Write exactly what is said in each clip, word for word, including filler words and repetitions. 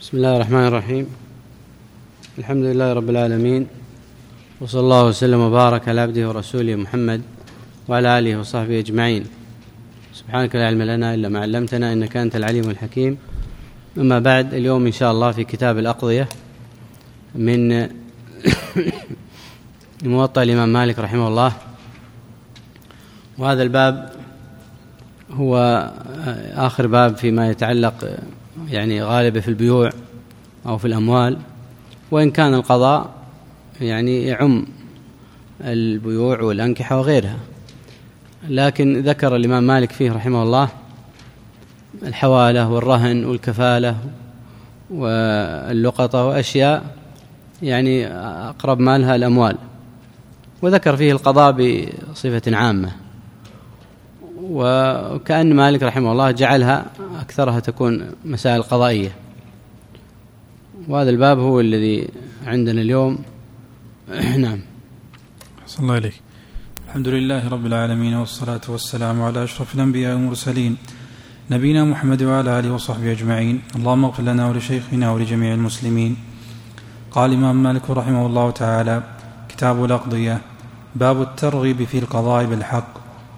بسم الله الرحمن الرحيم. الحمد لله رب العالمين، وصلى الله وسلم وبارك على عبده ورسوله محمد وعلى آله وصحبه أجمعين. سبحانك لا علم لنا إلا ما علمتنا إنك أنت العليم الحكيم. أما بعد، اليوم إن شاء الله في كتاب الأقضية من موطأ الإمام مالك رحمه الله، وهذا الباب هو آخر باب فيما يتعلق يعني غالبا في البيوع أو في الأموال، وإن كان القضاء يعني يعم البيوع والأنكحة وغيرها، لكن ذكر الإمام مالك فيه رحمه الله الحوالة والرهن والكفالة واللقطة وأشياء يعني أقرب مالها الأموال، وذكر فيه القضاء بصفة عامة، وكأن مالك رحمه الله جعلها أكثرها تكون مسائل قضائية. وهذا الباب هو الذي عندنا اليوم. نعم. أحسن الله إليك. الحمد لله رب العالمين، والصلاة والسلام على أشرف الأنبياء والمرسلين نبينا محمد وعلى آله وصحبه أجمعين. اللهم اغفر لنا ولشيخنا ولجميع المسلمين. قال الإمام مالك رحمه الله تعالى: كتاب الأقضية، باب الترغيب في القضاء بالحق.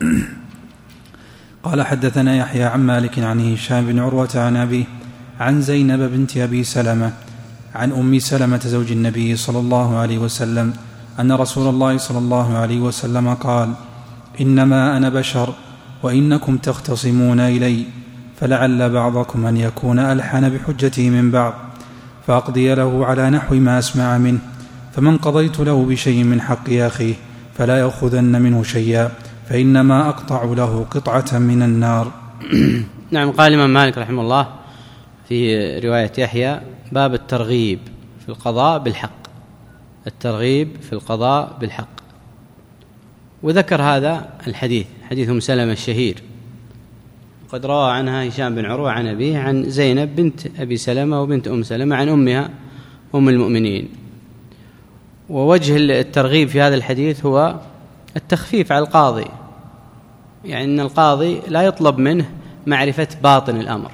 قال: حدثنا يحيى عن مالك عن هشام بن عروة عن أبيه عن زينب بنت أبي سلمة عن أم سلمة زوج النبي صلى الله عليه وسلم أن رسول الله صلى الله عليه وسلم قال: إنما أنا بشر وإنكم تختصمون إلي، فلعل بعضكم أن يكون ألحن بحجته من بعض، فأقضي له على نحو ما أسمع منه، فمن قضيت له بشيء من حق أخيه فلا يأخذن منه شيئا، فإنما أقطع له قطعة من النار. نعم. قال الإمام مالك رحمه الله في رواية يحيى: باب الترغيب في القضاء بالحق. الترغيب في القضاء بالحق. وذكر هذا الحديث، حديث أم سلمة الشهير، قد روى عنها هشام بن عروة عن أبيه عن زينب بنت أبي سلمة وبنت أم سلمة عن أمها أم المؤمنين. ووجه الترغيب في هذا الحديث هو التخفيف على القاضي، يعني أن القاضي لا يطلب منه معرفة باطن الأمر،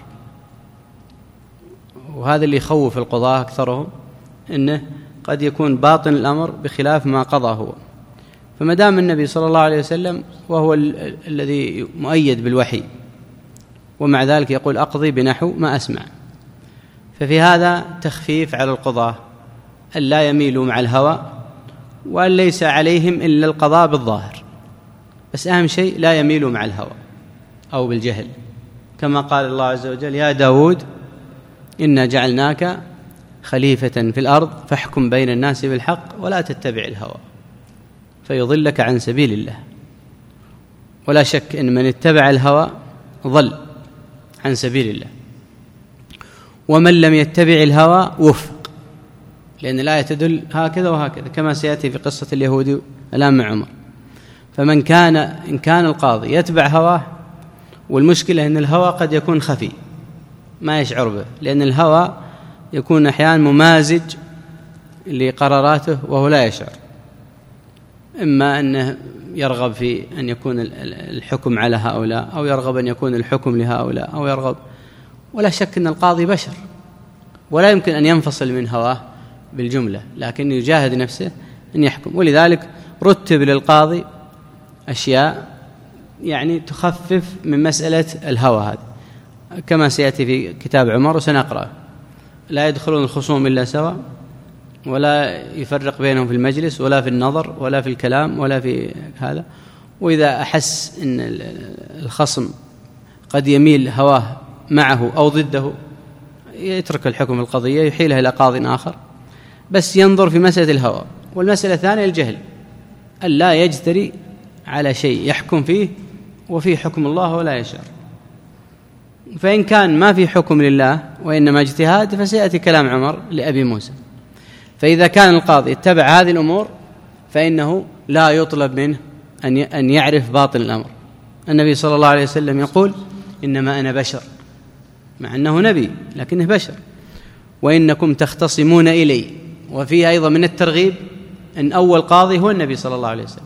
وهذا اللي يخوف القضاة أكثرهم، أنه قد يكون باطن الأمر بخلاف ما قضى هو. فما دام النبي صلى الله عليه وسلم وهو ال- الذي مؤيد بالوحي، ومع ذلك يقول: أقضي بنحو ما أسمع، ففي هذا تخفيف على القضاة أن لا يميلوا مع الهوى، وأن ليس عليهم إلا القضاء بالظاهر، بس أهم شيء لا يميلوا مع الهوى أو بالجهل، كما قال الله عز وجل: يا داود إنا جعلناك خليفة في الأرض فاحكم بين الناس بالحق ولا تتبع الهوى فيضلك عن سبيل الله. ولا شك أن من اتبع الهوى ضل عن سبيل الله، ومن لم يتبع الهوى وفق، لأن الآية تدل هكذا وهكذا كما سيأتي في قصة اليهودي الآن مع عمر. فمن كان إن كان القاضي يتبع هواه، والمشكلة أن الهوى قد يكون خفي ما يشعر به، لأن الهوى يكون أحيانا ممازج لقراراته وهو لا يشعر، إما أنه يرغب في أن يكون الحكم على هؤلاء، أو يرغب أن يكون الحكم لهؤلاء، أو يرغب. ولا شك أن القاضي بشر ولا يمكن أن ينفصل من هواه بالجملة، لكن يجاهد نفسه أن يحكم. ولذلك رتب للقاضي أشياء يعني تخفف من مسألة الهوى هذه، كما سيأتي في كتاب عمر وسنقرأ: لا يدخلون الخصوم إلا سوا، ولا يفرق بينهم في المجلس ولا في النظر ولا في الكلام ولا في هذا. وإذا أحس أن الخصم قد يميل هواه معه أو ضده يترك الحكم القضية، يحيلها إلى قاض آخر، بس ينظر في مسألة الهوى. والمسألة الثانية الجهل، ألا يجتري على شيء يحكم فيه وفيه حكم الله ولا يشعر. فإن كان ما في حكم لله وإنما اجتهاد، فسيأتي كلام عمر لأبي موسى. فإذا كان القاضي اتبع هذه الأمور فإنه لا يطلب منه أن يعرف باطن الأمر. النبي صلى الله عليه وسلم يقول: إنما أنا بشر، مع أنه نبي لكنه بشر، وإنكم تختصمون إلي. وفيه أيضا من الترغيب أن أول قاضي هو النبي صلى الله عليه وسلم،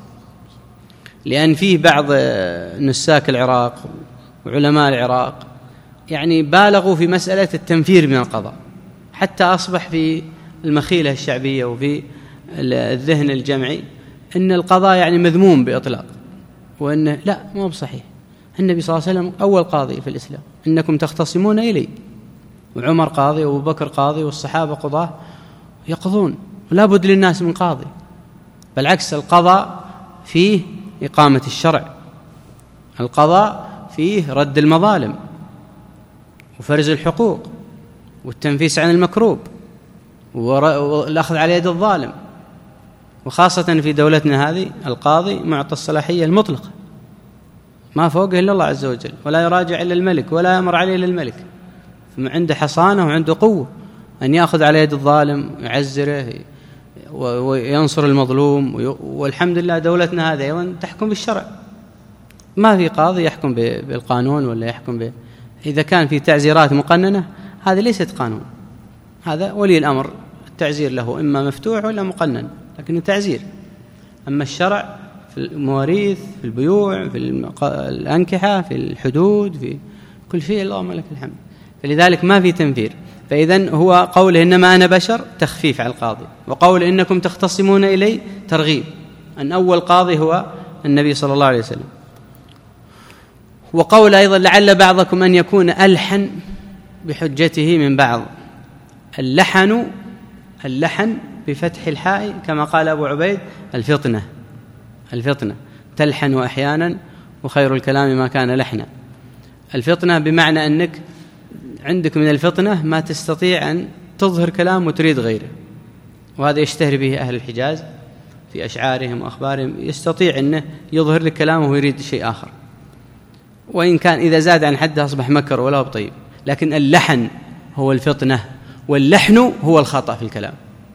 لأن فيه بعض نساك العراق وعلماء العراق يعني بالغوا في مسألة التنفير من القضاء، حتى أصبح في المخيلة الشعبية وفي الذهن الجمعي أن القضاء يعني مذموم بإطلاق، وأنه لا، مو بصحيح. النبي صلى الله عليه وسلم أول قاضي في الإسلام، إنكم تختصمون إلي، وعمر قاضي وأبو بكر قاضي والصحابة قضاة يقضون، ولا بد للناس من قاضي. بالعكس، القضاء فيه إقامة الشرع، القضاء فيه رد المظالم وفرز الحقوق والتنفيس عن المكروب والأخذ على يد الظالم. وخاصة في دولتنا هذه القاضي معطى الصلاحية المطلقة، ما فوقه إلا الله عز وجل، ولا يراجع إلا الملك ولا يأمر عليه إلا الملك، عنده حصانة وعنده قوة أن يأخذ على يد الظالم ويعزره وينصر المظلوم. والحمد لله دولتنا هذه أيضا تحكم بالشرع، ما في قاضي يحكم بالقانون ولا يحكم ب... إذا كان في تعزيرات مقننة هذه ليست قانون، هذا ولي الأمر التعزير له إما مفتوح ولا مقنن، لكن تعزير. أما الشرع في المواريث، في البيوع، في الأنكحة، في الحدود، في كل شيء، اللهم لك الحمد. فلذلك ما في تنفير. فإذن هو قوله إنما أنا بشر تخفيف على القاضي، وقول إنكم تختصمون إلي ترغيب، أن أول قاضي هو النبي صلى الله عليه وسلم. وقول أيضا لعل بعضكم أن يكون ألحن بحجته من بعض. اللحن اللحن بفتح الحاء كما قال أبو عبيد الفطنة، الفطنة تلحن أحيانا وخير الكلام ما كان لحنا. الفطنة بمعنى أنك عندك من الفطنة ما تستطيع أن تظهر كلام وتريد غيره، وهذا يشتهر به أهل الحجاز في أشعارهم وأخبارهم، يستطيع أنه يظهر لك كلامه ويريد شيء آخر، وإن كان إذا زاد عن حده أصبح مكر ولا طيب. لكن اللحن هو الفطنة، واللحن هو الخطأ في الكلام.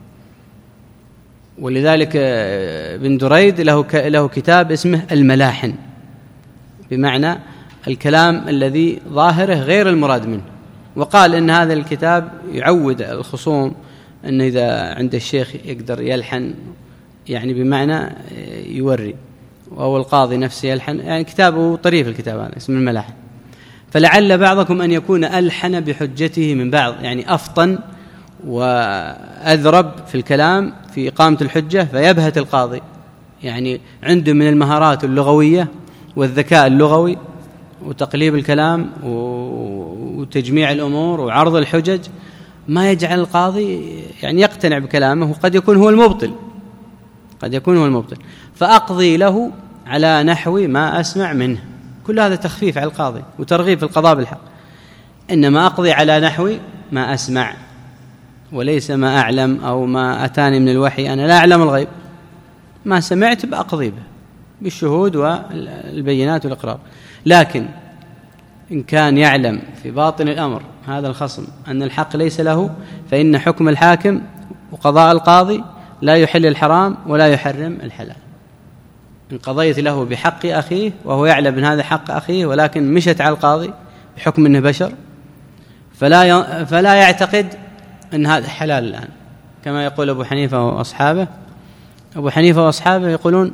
ولذلك ابن دريد له له كتاب اسمه الملاحن، بمعنى الكلام الذي ظاهره غير المراد منه. وقال إن هذا الكتاب يعود الخصوم أن إذا عند الشيخ يقدر يلحن، يعني بمعنى يوري، أو القاضي نفسه يلحن، يعني كتابه طريف الكتاب هذا اسمه الملاحن. فلعل بعضكم أن يكون ألحن بحجته من بعض، يعني أفطن وأذرب في الكلام في إقامة الحجة فيبهت القاضي، يعني عنده من المهارات اللغوية والذكاء اللغوي وتقليب الكلام وتجميع الأمور وعرض الحجج ما يجعل القاضي يعني يقتنع بكلامه، وقد يكون هو المبطل، قد يكون هو المبطل، فأقضي له على نحو ما أسمع منه. كل هذا تخفيف على القاضي وترغيب في القضاء بالحق. إنما أقضي على نحو ما أسمع، وليس ما أعلم أو ما أتاني من الوحي، أنا لا أعلم الغيب، ما سمعت بأقضي به بالشهود والبينات والإقرار. لكن إن كان يعلم في باطن الأمر هذا الخصم أن الحق ليس له، فإن حكم الحاكم وقضاء القاضي لا يحل الحرام ولا يحرم الحلال. إن قضيت له بحق أخيه وهو يعلم أن هذا حق أخيه، ولكن مشت على القاضي بحكم أنه بشر، فلا فلا يعتقد أن هذا حلال الآن، كما يقول أبو حنيفة وأصحابه. أبو حنيفة وأصحابه يقولون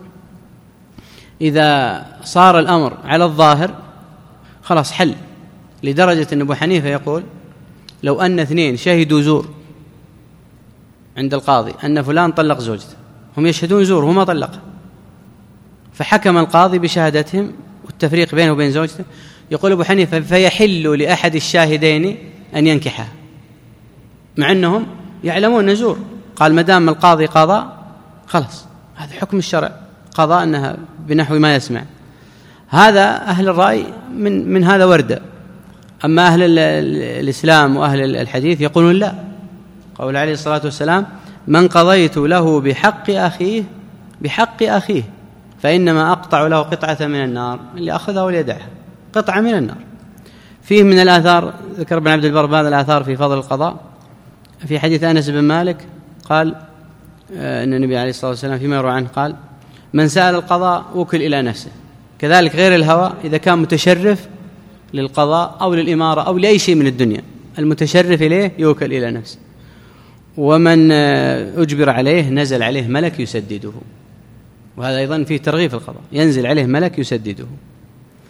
إذا صار الأمر على الظاهر خلاص حل، لدرجة أن أبو حنيفة يقول لو أن اثنين شهدوا زور عند القاضي أن فلان طلق زوجته، هم يشهدون زور وهو ما طلقها، فحكم القاضي بشهادتهم والتفريق بينه وبين زوجته، يقول أبو حنيفة فيحل لأحد الشاهدين أن ينكحها، مع أنهم يعلمون زور. قال مدام القاضي قضاء خلاص، هذا حكم الشرع، قضاء أنها بنحو ما يسمع. هذا أهل الرأي من, من هذا وردة. أما أهل الإسلام وأهل الحديث يقولون لا، قول عليه الصلاة والسلام من قضيت له بحق أخيه بحق أخيه فإنما أقطع له قطعة من النار، اللي أخذها وليدعها، قطعة من النار. فيه من الآثار، ذكر ابن عبد البر بعض الآثار في فضل القضاء، في حديث أنس بن مالك قال أن النبي عليه الصلاة والسلام فيما يروى عنه قال من سأل القضاء وكل إلى نفسه. كذلك غير الهوى إذا كان متشرف للقضاء أو للإمارة أو لأي شيء من الدنيا، المتشرف إليه يوكل إلى نفسه، ومن أجبر عليه نزل عليه ملك يسدده. وهذا أيضا فيه ترغيب في القضاء، ينزل عليه ملك يسدده.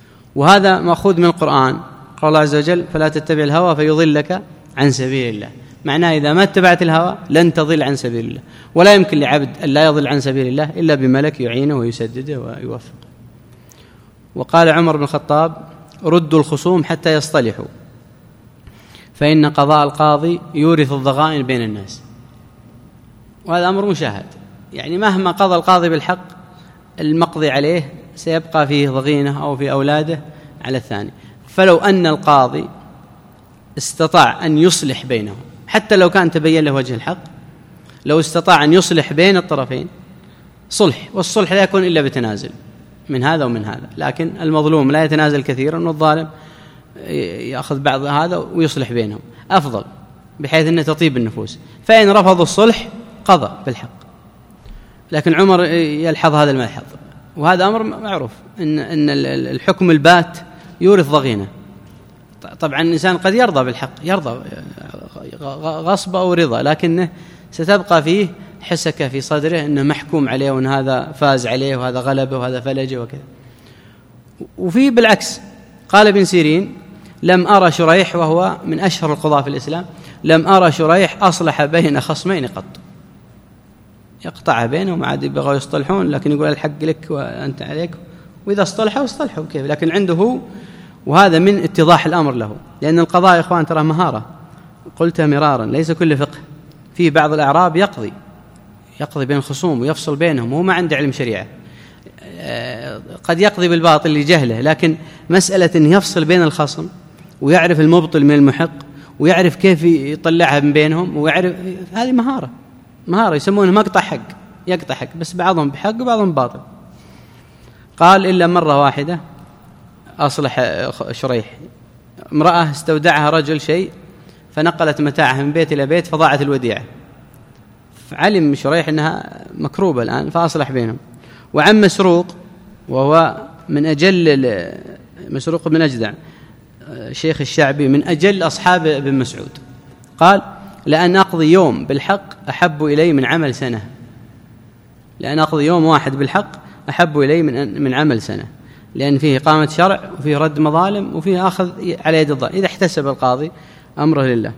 وهذا مأخوذ من القرآن، قال الله عز وجل فلا تتبع الهوى فيضلك عن سبيل الله. معناه إذا ما اتبعت الهوى لن تضل عن سبيل الله، ولا يمكن لعبد أن لا يضل عن سبيل الله إلا بملك يعينه ويسدده ويوفقه. وقال عمر بن الخطاب: ردوا الخصوم حتى يصطلحوا، فإن قضاء القاضي يورث الضغائن بين الناس. وهذا أمر مشاهد، يعني مهما قضى القاضي بالحق المقضي عليه سيبقى فيه ضغينة أو في أولاده على الثاني. فلو أن القاضي استطاع أن يصلح بينهم حتى لو كان تبين له وجه الحق، لو استطاع أن يصلح بين الطرفين صلح، والصلح لا يكون إلا بتنازل من هذا ومن هذا، لكن المظلوم لا يتنازل كثيرا والظالم يأخذ بعض هذا ويصلح بينهم أفضل، بحيث أنه تطيب النفوس. فإن رفضوا الصلح قضى بالحق. لكن عمر يلحظ هذا الملحظ، وهذا أمر معروف إن إن الحكم البات يورث ضغينة. طبعا الإنسان قد يرضى بالحق، يرضى غصب أو رضا، لكنه ستبقى فيه حسكة في صدره أنه محكوم عليه وأن هذا فاز عليه وهذا غلبه وهذا فلجه وكذا. وفي بالعكس قال ابن سيرين: لم أرى شريح، وهو من أشهر القضاة في الإسلام، لم أرى شريح أصلح بين خصمين قط، يقطع بينهم عاد يبغوا يصطلحون لكن يقول الحق لك وأنت عليك، وإذا اصطلحوا اصطلحوا كيف، لكن عنده هو، وهذا من اتضاح الأمر له. لأن القضاء يا إخوان ترى مهارة، قلتها مرارا، ليس كل فقه. في بعض الأعراب يقضي يقضي بين الخصوم ويفصل بينهم وهو ما عنده علم شريعة، قد يقضي بالباطل لجهله، لكن مسألة أن يفصل بين الخصم ويعرف المبطل من المحق ويعرف كيف يطلعها من بينهم ويعرف، هذه مهارة مهارة يسمونها مقطع حق، يقطع حق، بس بعضهم بحق وبعضهم باطل. قال: إلا مرة واحدة أصلح شريح، امرأة استودعها رجل شيء فنقلت متاعها من بيت إلى بيت فضاعت الوديعة، فعلم شريح أنها مكروبة الآن فأصلح بينهم. وعم مسروق، وهو من أجل مسروق بن أجدع شيخ الشعبي، من أجل أصحاب ابن مسعود، قال: لأن أقضي يوم بالحق أحب إلي من عمل سنة، لأن أقضي يوم واحد بالحق أحب إلي من من عمل سنة، لأن فيه إقامة شرع وفيه رد مظالم وفيه أخذ على يد الظالم إذا احتسب القاضي أمره لله.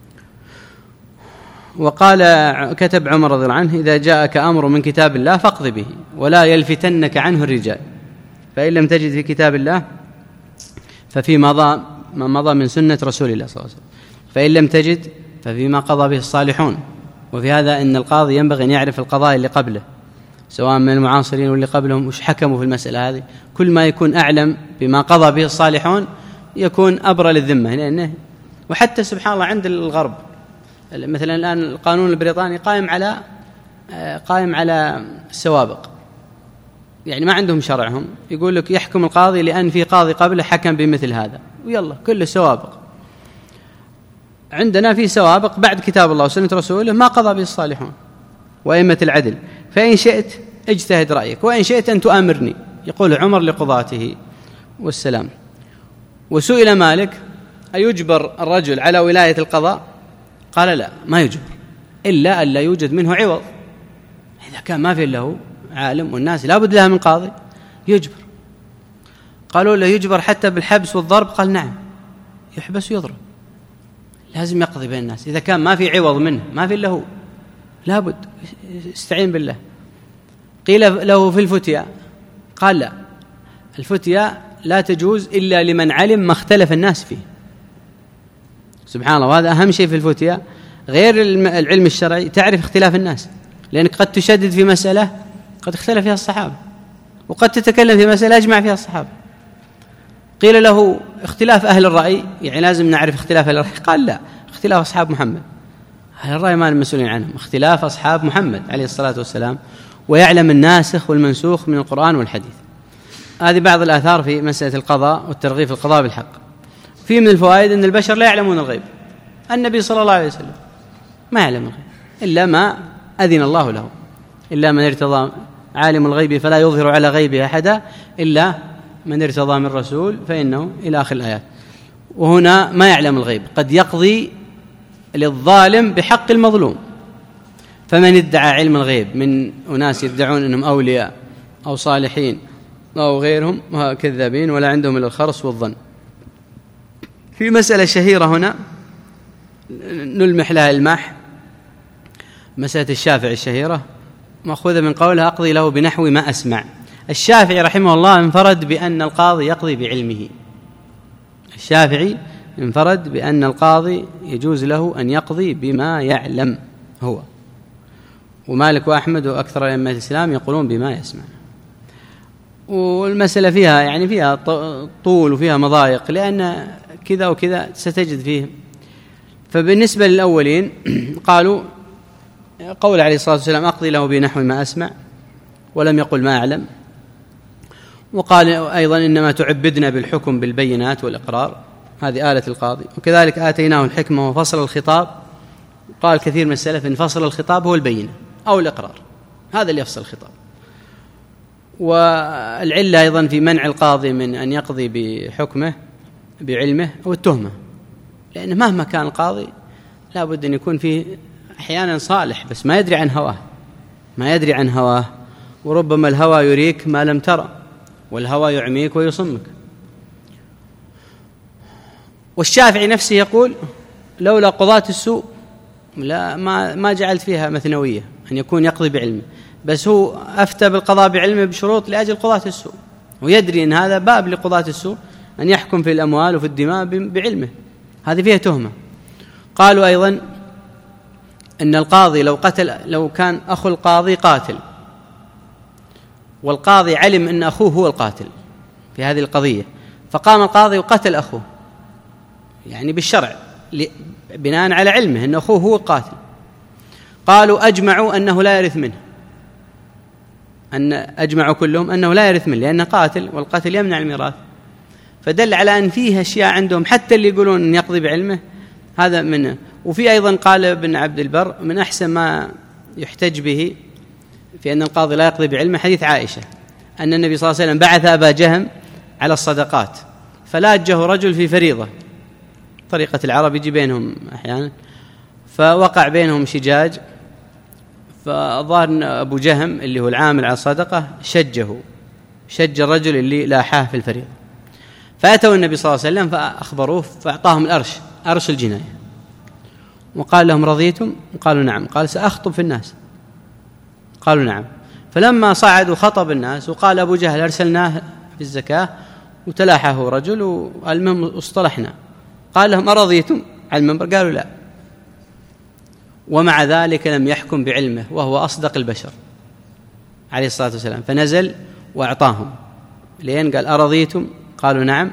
وقال كتب عمر رضي الله عنه: إذا جاءك أمر من كتاب الله فاقض به ولا يلفتنك عنه الرجال، فإن لم تجد في كتاب الله ففي مضى ما مضى من سنة رسول الله صلى الله عليه وسلم، فإن لم تجد ففيما قضى به الصالحون. وفي هذا أن القاضي ينبغي أن يعرف القضاء اللي قبله سواء من المعاصرين واللي قبلهم وش حكموا في المسألة هذه. كل ما يكون أعلم بما قضى به الصالحون يكون أبرى للذمة، لأنه وحتى سبحان الله عند الغرب مثلا الآن القانون البريطاني قائم على قائم على السوابق، يعني ما عندهم شرعهم، يقول لك يحكم القاضي لأن في قاضي قبله حكم بمثل هذا، ويلا كله سوابق. عندنا في سوابق بعد كتاب الله وسنة رسوله ما قضى به الصالحون وأئمة العدل، فإن شئت اجتهد رأيك وإن شئت أن تؤامرني، يقول عمر لقضاته والسلام. وسئل مالك: أيجبر الرجل على ولاية القضاء؟ قال: لا، ما يجبر، إلا أن لا يوجد منه عوض. إذا كان ما في له عالم والناس لا بد لها من قاضي يجبر. قالوا له: يجبر حتى بالحبس والضرب؟ قال: نعم، يحبس ويضرب، لازم يقضي بين الناس. إذا كان ما في عوض منه ما في له لابد استعين بالله. قيل له في الفتيا؟ قال: لا، الفتيا لا تجوز إلا لمن علم ما اختلف الناس فيه. سبحان الله، وهذا أهم شيء في الفتيا، غير العلم الشرعي تعرف اختلاف الناس، لأنك قد تشدد في مسألة قد اختلف فيها الصحابة، وقد تتكلم في مسألة أجمع فيها الصحابة. قيل له: اختلاف أهل الرأي، يعني لازم نعرف اختلاف أهل الرأي؟ قال: لا، اختلاف أصحاب محمد، أهل الرأي ما المسؤولين عنهم، اختلاف أصحاب محمد عليه الصلاة والسلام، ويعلم الناسخ والمنسوخ من القرآن والحديث. هذه بعض الآثار في مسألة القضاء والترغيب في القضاء بالحق. في من الفوائد أن البشر لا يعلمون الغيب، النبي صلى الله عليه وسلم ما يعلم الغيب إلا ما أذن الله له، إلا من ارتضى، عالم الغيب فلا يظهر على غيبه أحدا إلا من ارتضى من رسول فإنه إلى آخر الآيات. وهنا ما يعلم الغيب، قد يقضي للظالم بحق المظلوم. فمن ادعى علم الغيب من أناس يدعون أنهم أولياء أو صالحين أو غيرهم كذابين ولا عندهم إلا الخرص والظن. في مسألة شهيرة هنا نلمح لها الماح. مسألة الشافعي الشهيرة مأخوذة من قولها أقضي له بنحو ما أسمع. الشافعي رحمه الله انفرد بأن القاضي يقضي بعلمه. الشافعي انفرد بأن القاضي يجوز له أن يقضي بما يعلم هو، ومالك وأحمد وأكثر أئمة الإسلام يقولون بما يسمع. والمسألة فيها يعني فيها طول وفيها مضايق، لأن كذا وكذا ستجد فيه. فبالنسبة للأولين قالوا قول عليه الصلاة والسلام أقضي له بنحو ما أسمع، ولم يقل ما أعلم. وقال أيضا إنما تعبدنا بالحكم بالبينات والإقرار، هذه آلة القاضي. وكذلك آتيناه الحكمة وفصل الخطاب، قال كثير من السلف إن فصل الخطاب هو البينة أو الإقرار، هذا اللي يفصل الخطاب. والعلة أيضا في منع القاضي من أن يقضي بحكمه بعلمه أو التهمة، لأن مهما كان القاضي لا بد أن يكون فيه أحيانا صالح بس ما يدري عن هواه، ما يدري عن هواه، وربما الهوى يريك ما لم ترى، والهوى يعميك ويصمك. والشافعي نفسه يقول لولا قضاة السوء لا ما ما جعلت فيها مثنوية أن يكون يقضي بعلمه، بس هو أفتى بالقضاء بعلمه بشروط لأجل قضاة السوء، ويدري أن هذا باب لقضاة السوء أن يحكم في الأموال وفي الدماء بعلمه، هذه فيها تهمة. قالوا أيضا أن القاضي لو قتل، لو كان أخو القاضي قاتل والقاضي علم أن أخوه هو القاتل في هذه القضية، فقام القاضي وقتل أخوه يعني بالشرع بناء على علمه أن أخوه هو القاتل، قالوا أجمعوا أنه لا يرث منه، أن أجمعوا كلهم أنه لا يرث منه لأنه قاتل، والقتل يمنع الميراث. فدل على أن فيه أشياء عندهم حتى اللي يقولون أن يقضي بعلمه هذا منه. وفي أيضا قال ابن عبد البر من أحسن ما يحتج به في أن القاضي لا يقضي بعلمه حديث عائشة أن النبي صلى الله عليه وسلم بعث أبا جهم على الصدقات، فلاجه رجل في فريضة، طريقة العرب يجي بينهم أحيانا، فوقع بينهم شجاج، فظهر أبو جهم اللي هو العامل على الصدقة شجه شج الرجل اللي لاحاه في الفريضة، فأتوا النبي صلى الله عليه وسلم فأخبروه فأعطاهم الأرش، أرش الجناية، وقال لهم رضيتم؟ قالوا نعم. قال سأخطب في الناس، قالوا نعم. فلما صعدوا خطب الناس وقال أبو جهل أرسلناه في الزكاة وتلاحه رجل والمهم اصطلحنا، قال لهم أرضيتم على المنبر؟ قالوا لا. ومع ذلك لم يحكم بعلمه وهو أصدق البشر عليه الصلاة والسلام، فنزل وأعطاهم لين قال أرضيتم؟ قالوا نعم،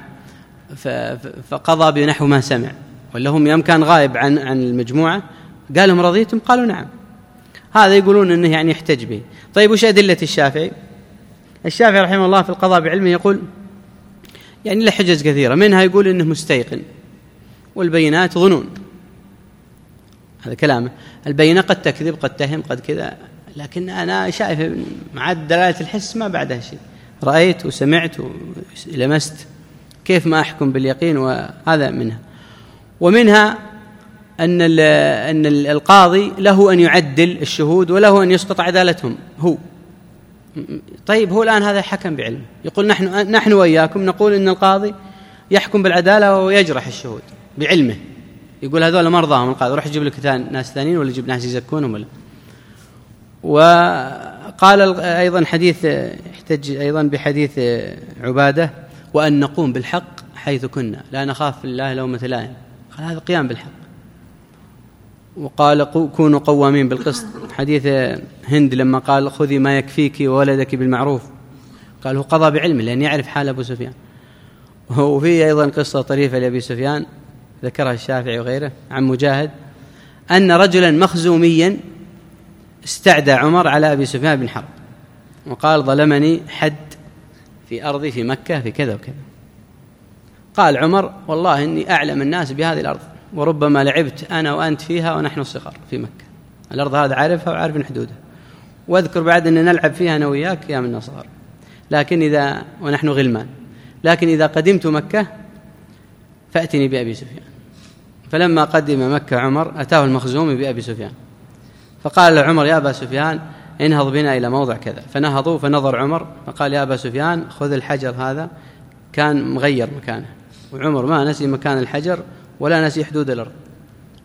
فقضى بنحو ما سمع، ولا هم يوم كان غائب عن عن المجموعة قال لهم رضيتم؟ قالوا نعم. هذا يقولون أنه يعني يحتج به. طيب وش أدلة الشافعي؟ الشافعي رحمه الله في القضاء بعلمه يقول يعني له حجج كثيرة، منها يقول إنه مستيقن والبينات ظنون، هذا كلامه، البينة قد تكذب قد تهم قد كذا، لكن أنا شايف مع دلالة الحس ما بعدها شيء، رأيت وسمعت ولمست، كيف ما أحكم باليقين؟ وهذا منها. ومنها أن أن القاضي له أن يعدل الشهود وله أن يسقط عدالتهم هو. طيب هو الآن هذا حكم بعلم، يقول نحن نحن وإياكم نقول إن القاضي يحكم بالعدالة ويجرح الشهود بعلمه، يقول هذول ما رضاهم القاضي، روح يجيب لك ناس ثانيين ولا يجيب ناس يزكونهم ولا. وقال أيضا حديث يحتج أيضا بحديث عبادة وأن نقوم بالحق حيث كنا لا نخاف في الله لومة لائم، قال هذا قيام بالحق. وقال كونوا قوامين بالقسط، حديث هند لما قال خذي ما يكفيك وولدك بالمعروف، قال هو قضى بعلمه لأن يعرف حال أبو سفيان. وفي أيضا قصة طريفة لأبي سفيان ذكرها الشافعي وغيره عن مجاهد أن رجلا مخزوميا استعدى عمر على أبي سفيان بن حرب وقال ظلمني حد في أرضي في مكة في كذا وكذا. قال عمر والله إني أعلم الناس بهذه الأرض، وربما لعبت أنا وأنت فيها ونحن الصغار في مكة، الأرض هذا عارفها وعارف حدودها، واذكر بعد أن نلعب فيها أنا وياك يا من صغار، لكن إذا ونحن غلمان، لكن إذا قدمت مكة فأتني بأبي سفيان. فلما قدم مكة عمر أتاه المخزوم بأبي سفيان، فقال له عمر يا أبا سفيان انهض بنا إلى موضع كذا، فنهضوا، فنظر عمر فقال يا أبا سفيان خذ الحجر هذا، كان مغير مكانه، وعمر ما نسي مكان الحجر ولا نسي حدود الأرض،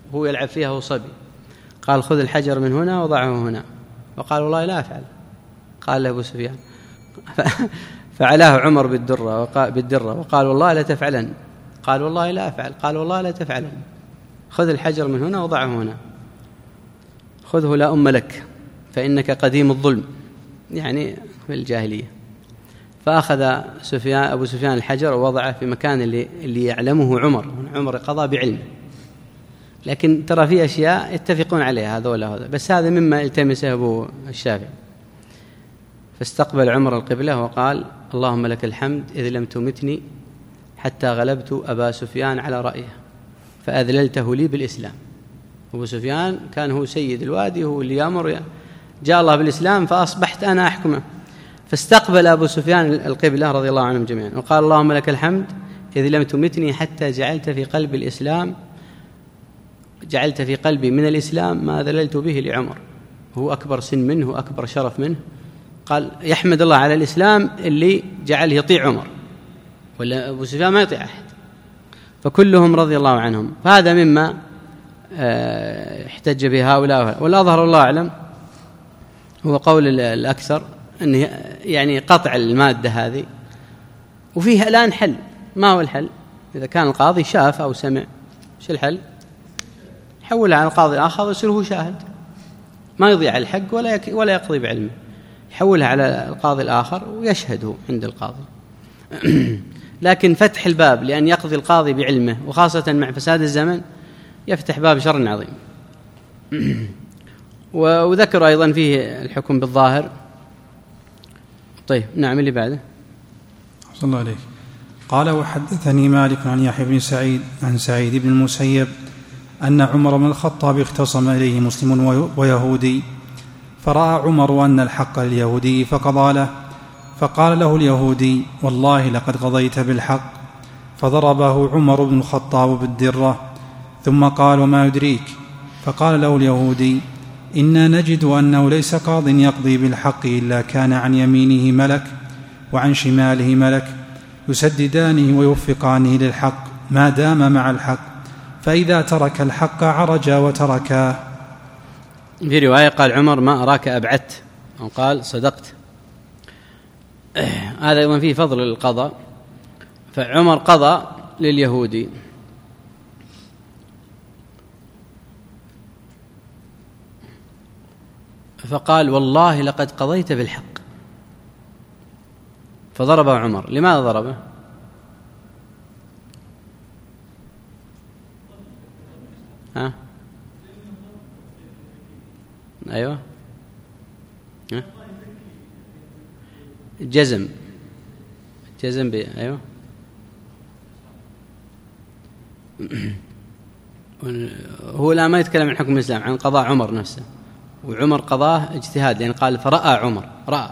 وهو يلعب فيها وهو صبي. قال خذ الحجر من هنا وضعه هنا، وقال والله لا أفعل. قال له أبو سفيان فعلاه عمر بالدرة وقال, بالدرة وقال والله لا تفعلن. قال والله لا أفعل. قال والله لا تفعلن، خذ الحجر من هنا وضعه هنا، خذه لا أم لك فإنك قديم الظلم، يعني في الجاهلية. فأخذ سفيان أبو سفيان الحجر ووضعه في مكان اللي, اللي يعلمه عمر. عمر قضى بعلمه، لكن ترى في أشياء يتفقون عليها هذا ولا هذا، بس هذا مما التمسه أبو الشافعي. فاستقبل عمر القبلة وقال اللهم لك الحمد إذ لم تمتني حتى غلبت أبا سفيان على رأيه فأذللته لي بالإسلام. أبو سفيان كان هو سيد الوادي، هو اللي يأمر، جاء الله بالإسلام فأصبحت أنا أحكمه. فاستقبل أبو سفيان القبلة رضي الله عنهم جميعا وقال اللهم لك الحمد إذ لم تمتني حتى جعلت في قلب الإسلام جعلت في قلبي من الإسلام ما ذللت به لعمر، هو أكبر سن منه وأكبر شرف منه. قال يحمد الله على الإسلام اللي جعل يطيع عمر، ولا أبو سفيان ما يطيع أحد. فكلهم رضي الله عنهم. فهذا مما احتج به هؤلاء. والأظهر الله أعلم هو قول الأكثر أنه يعني قطع المادة هذه، وفيها الآن حل. ما هو الحل؟ إذا كان القاضي شاف أو سمع، شو الحل؟ حولها على القاضي الآخر ويصير هو شاهد، ما يضيع الحق ولا ولا يقضي بعلمه، يحولها على القاضي الآخر ويشهد عند القاضي. لكن فتح الباب لأن يقضي القاضي بعلمه، وخاصة مع فساد الزمن، يفتح باب شر عظيم. وذكر أيضا فيه الحكم بالظاهر. طيب نعم، اللي بعده. صلى الله عليه. قال وحدثني مالك عن يحيى بن سعيد عن سعيد بن المسيب أن عمر بن الخطاب اختصم إليه مسلم ويهودي، فرأى عمر أن الحق لليهودي فقضى له، فقال له اليهودي والله لقد قضيت بالحق، فضربه عمر بن الخطاب بالدرة، ثم قال وما يدريك؟ فقال له اليهودي إنا نجد أنه ليس قاض يقضي بالحق إلا كان عن يمينه ملك وعن شماله ملك يسددانه ويوفقانه للحق ما دام مع الحق، فإذا ترك الحق عرج وتركاه. في رواية قال عمر ما أراك أبعدت، أو قال صدقت. هذا أيضا فيه فضل القضاء. فعمر قضى لليهودي، فقال والله لقد قضيت بالحق، فضربه عمر. لماذا ضربه؟ ها؟ أيوة، ها؟ جزم جزم ب... أيوة. هو لا ما يتكلم عن حكم الإسلام، عن قضاء عمر نفسه، وعمر قضاه اجتهاد، لأن يعني قال فرأى عمر، رأى،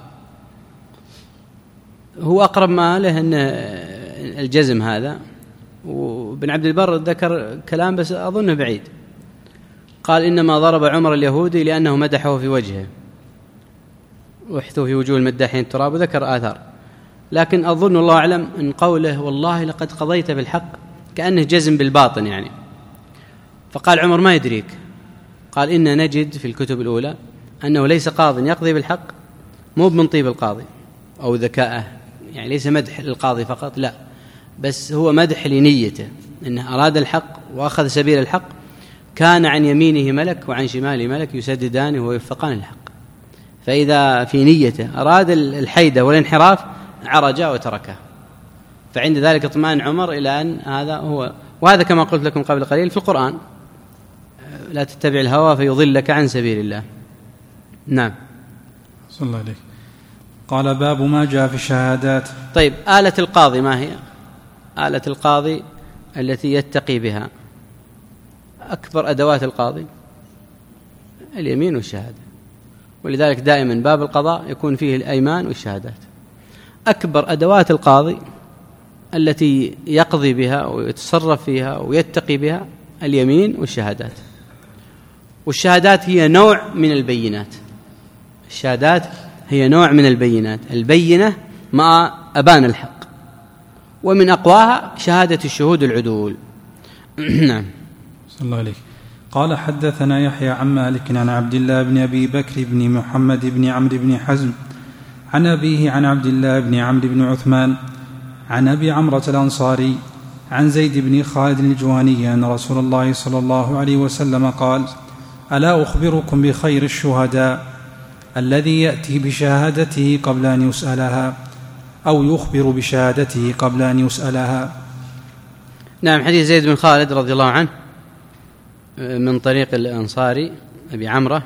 هو أقرب ما له أن الجزم هذا. وابن عبد البر ذكر كلام بس أظنه بعيد، قال إنما ضرب عمر اليهودي لأنه مدحه في وجهه واحثوا في وجوه المداحين التراب، وذكر آثار. لكن أظن الله أعلم أن قوله والله لقد قضيت بالحق كأنه جزم بالباطن يعني. فقال عمر ما يدريك؟ قال إن نجد في الكتب الأولى أنه ليس قاض يقضي بالحق، مو من طيب القاضي أو ذكائه، يعني ليس مدح للقاضي فقط، لا، بس هو مدح لنيته، إنه أراد الحق وأخذ سبيل الحق، كان عن يمينه ملك وعن شماله ملك يسددانه ويوفقان الحق. فإذا في نيته أراد الحيدة والانحراف عرج وتركه، فعند ذلك اطمأن عمر إلى أن هذا هو. وهذا كما قلت لكم قبل قليل في القرآن، لا تتبع الهوى فيضلك عن سبيل الله. نعم. صلى الله عليه. قال باب ما جاء في الشهادات. طيب، آلة القاضي ما هي؟ آلة القاضي التي يتقي بها، أكبر أدوات القاضي اليمين والشهادة، ولذلك دائما باب القضاء يكون فيه الأيمان والشهادات. أكبر أدوات القاضي التي يقضي بها ويتصرف فيها ويتقي بها اليمين والشهادات. والشهادات هي نوع من البينات، الشهادات هي نوع من البينات، البينة مع أبان الحق، ومن أقواها شهادة الشهود العدول. نعم. صلى الله عليه. قال حدثنا يحيى عن مالك عن عبد الله بن أبي بكر بن محمد بن عمرو بن حزم عن أبيه عن عبد الله بن عمرو بن عثمان عن أبي عمرة الأنصاري عن زيد بن خالد الجهني أن رسول الله صلى الله عليه وسلم قال: ألا أخبركم بخير الشهداء الذي يأتي بشهادته قبل أن يسألها أو يخبر بشهادته قبل أن يسألها. نعم. حديث زيد بن خالد رضي الله عنه من طريق الأنصاري أبي عمرة: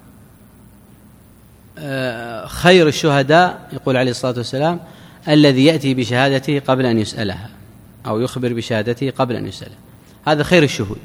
خير الشهداء يقول عليه الصلاة والسلام الذي يأتي بشهادته قبل أن يسألها أو يخبر بشهادته قبل أن يسألها، هذا خير الشهود.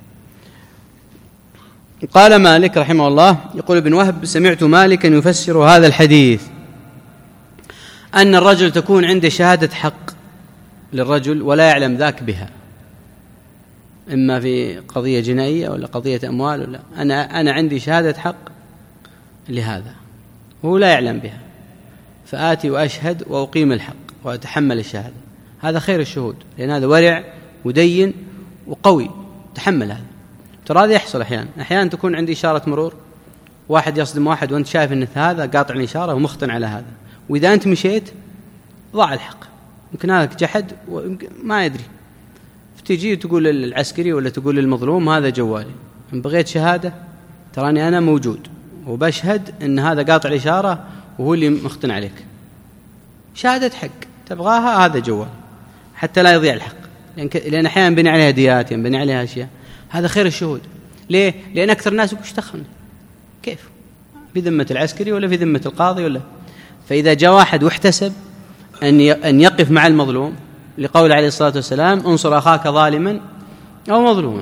قال مالك رحمه الله، يقول ابن وهب: سمعت مالكا يفسر هذا الحديث أن الرجل تكون عنده شهادة حق للرجل ولا يعلم ذاك بها، إما في قضية جنائية ولا قضية أموال ولا أنا أنا عندي شهادة حق لهذا وهو لا يعلم بها، فآتي وأشهد وأقيم الحق وأتحمل الشهادة. هذا خير الشهود، لأن هذا ورع ودين وقوي، تحمل هذا. ترى هذا يحصل أحيانا أحيانا تكون عندي إشارة مرور، واحد يصدم واحد وأنت شايف أن هذا قاطع الإشارة ومخطن على هذا، وإذا أنت مشيت ضاع الحق، يمكن هذا جحد وما يدري، فتجي تقول للعسكري ولا تقول للمظلوم هذا جوالي، إن بغيت شهادة تراني أنا موجود وبشهد أن هذا قاطع الإشارة وهو اللي مخطن عليك. شهادة حق تبغاها، هذا جوال، حتى لا يضيع الحق، لأن أحيانا بني عليها ديات، بني عليها أشياء. هذا خير الشهود. ليه؟ لأن أكثر الناس يقول اشتخلنا، كيف في ذمة العسكري ولا في ذمة القاضي ولا. فإذا جاء واحد واحتسب أن أن يقف مع المظلوم لقول عليه الصلاة والسلام: انصر أخاك ظالما أو مظلوما،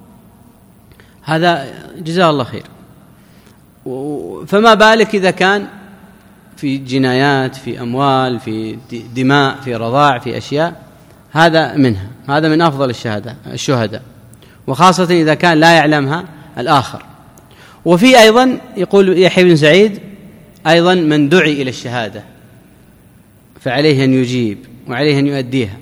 هذا جزاه الله خير. فما بالك إذا كان في جنايات، في أموال، في دماء، في رضاع، في أشياء، هذا منها، هذا من أفضل الشهداء الشهداء، وخاصة إذا كان لا يعلمها الآخر. وفي أيضا يقول يحيى بن سعيد أيضا: من دعي إلى الشهادة فعليه أن يجيب وعليه أن يؤديها.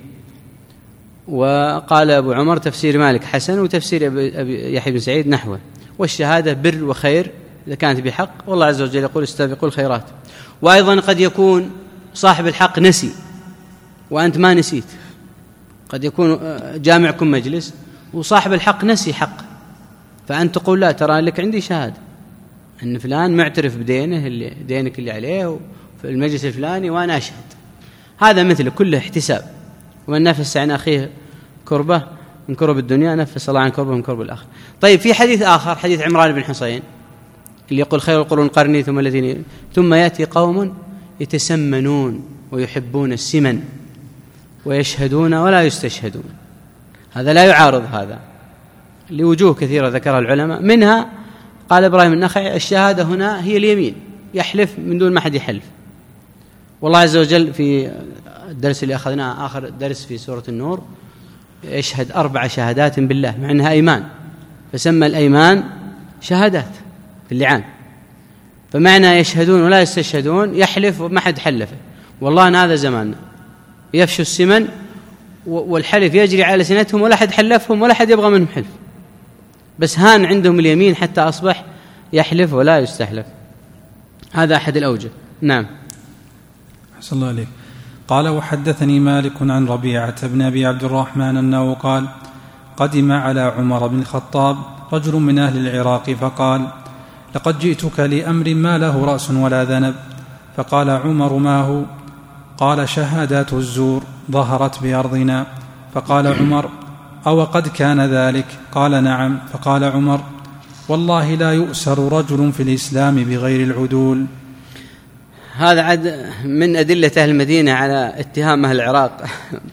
وقال أبو عمر: تفسير مالك حسن، وتفسير يحيى بن سعيد نحوه. والشهادة بر وخير إذا كانت بحق، والله عز وجل يقول: استبقوا الخيرات. وأيضا قد يكون صاحب الحق نسي وأنت ما نسيت، قد يكون جامعكم مجلس وصاحب الحق نسي حق، فأنت تقول: لا ترى لك عندي شهادة أن فلان معترف بدينه اللي دينك اللي عليه في المجلس الفلاني وأنا أشهد. هذا مثل كله احتساب. ومن نفس عن أخيه كربة من كرب الدنيا نفس الله عن كربة من كرب الآخر. طيب، في حديث آخر، حديث عمران بن حصين اللي يقول: خير القرون قرني ثم الذين ثم يأتي قوم يتسمنون ويحبون السمن ويشهدون ولا يستشهدون. هذا لا يعارض هذا لوجوه كثيرة ذكرها العلماء، منها قال إبراهيم النخعي: الشهادة هنا هي اليمين، يحلف من دون ما حد يحلف. والله عز وجل في الدرس اللي أخذناه آخر درس في سورة النور يشهد أربع شهادات بالله، مع أنها أيمان، فسمى الأيمان شهادات في اللعان. فمعنى يشهدون ولا يستشهدون يحلف وما حد حلفه. والله أن هذا زماننا يفشو السمن والحلف يجري على سنتهم ولا حد حلفهم ولا حد يبغى منهم حلف، بس هان عندهم اليمين حتى أصبح يحلف ولا يستحلف. هذا أحد الأوجه. نعم. أحسن الله عليك. قال: وحدثني مالك عن ربيعة بن أبي عبد الرحمن أنه قال: قدم على عمر بن الخطاب رجل من أهل العراق فقال: لقد جئتك لأمر ما له رأس ولا ذنب. فقال عمر: ما هو؟ قال: شهادات الزور ظهرت بأرضنا. فقال عمر: أو قد كان ذلك؟ قال: نعم. فقال عمر: والله لا يؤسر رجل في الإسلام بغير العدول. هذا عد من أدلة أهل المدينة على اتهام أهل العراق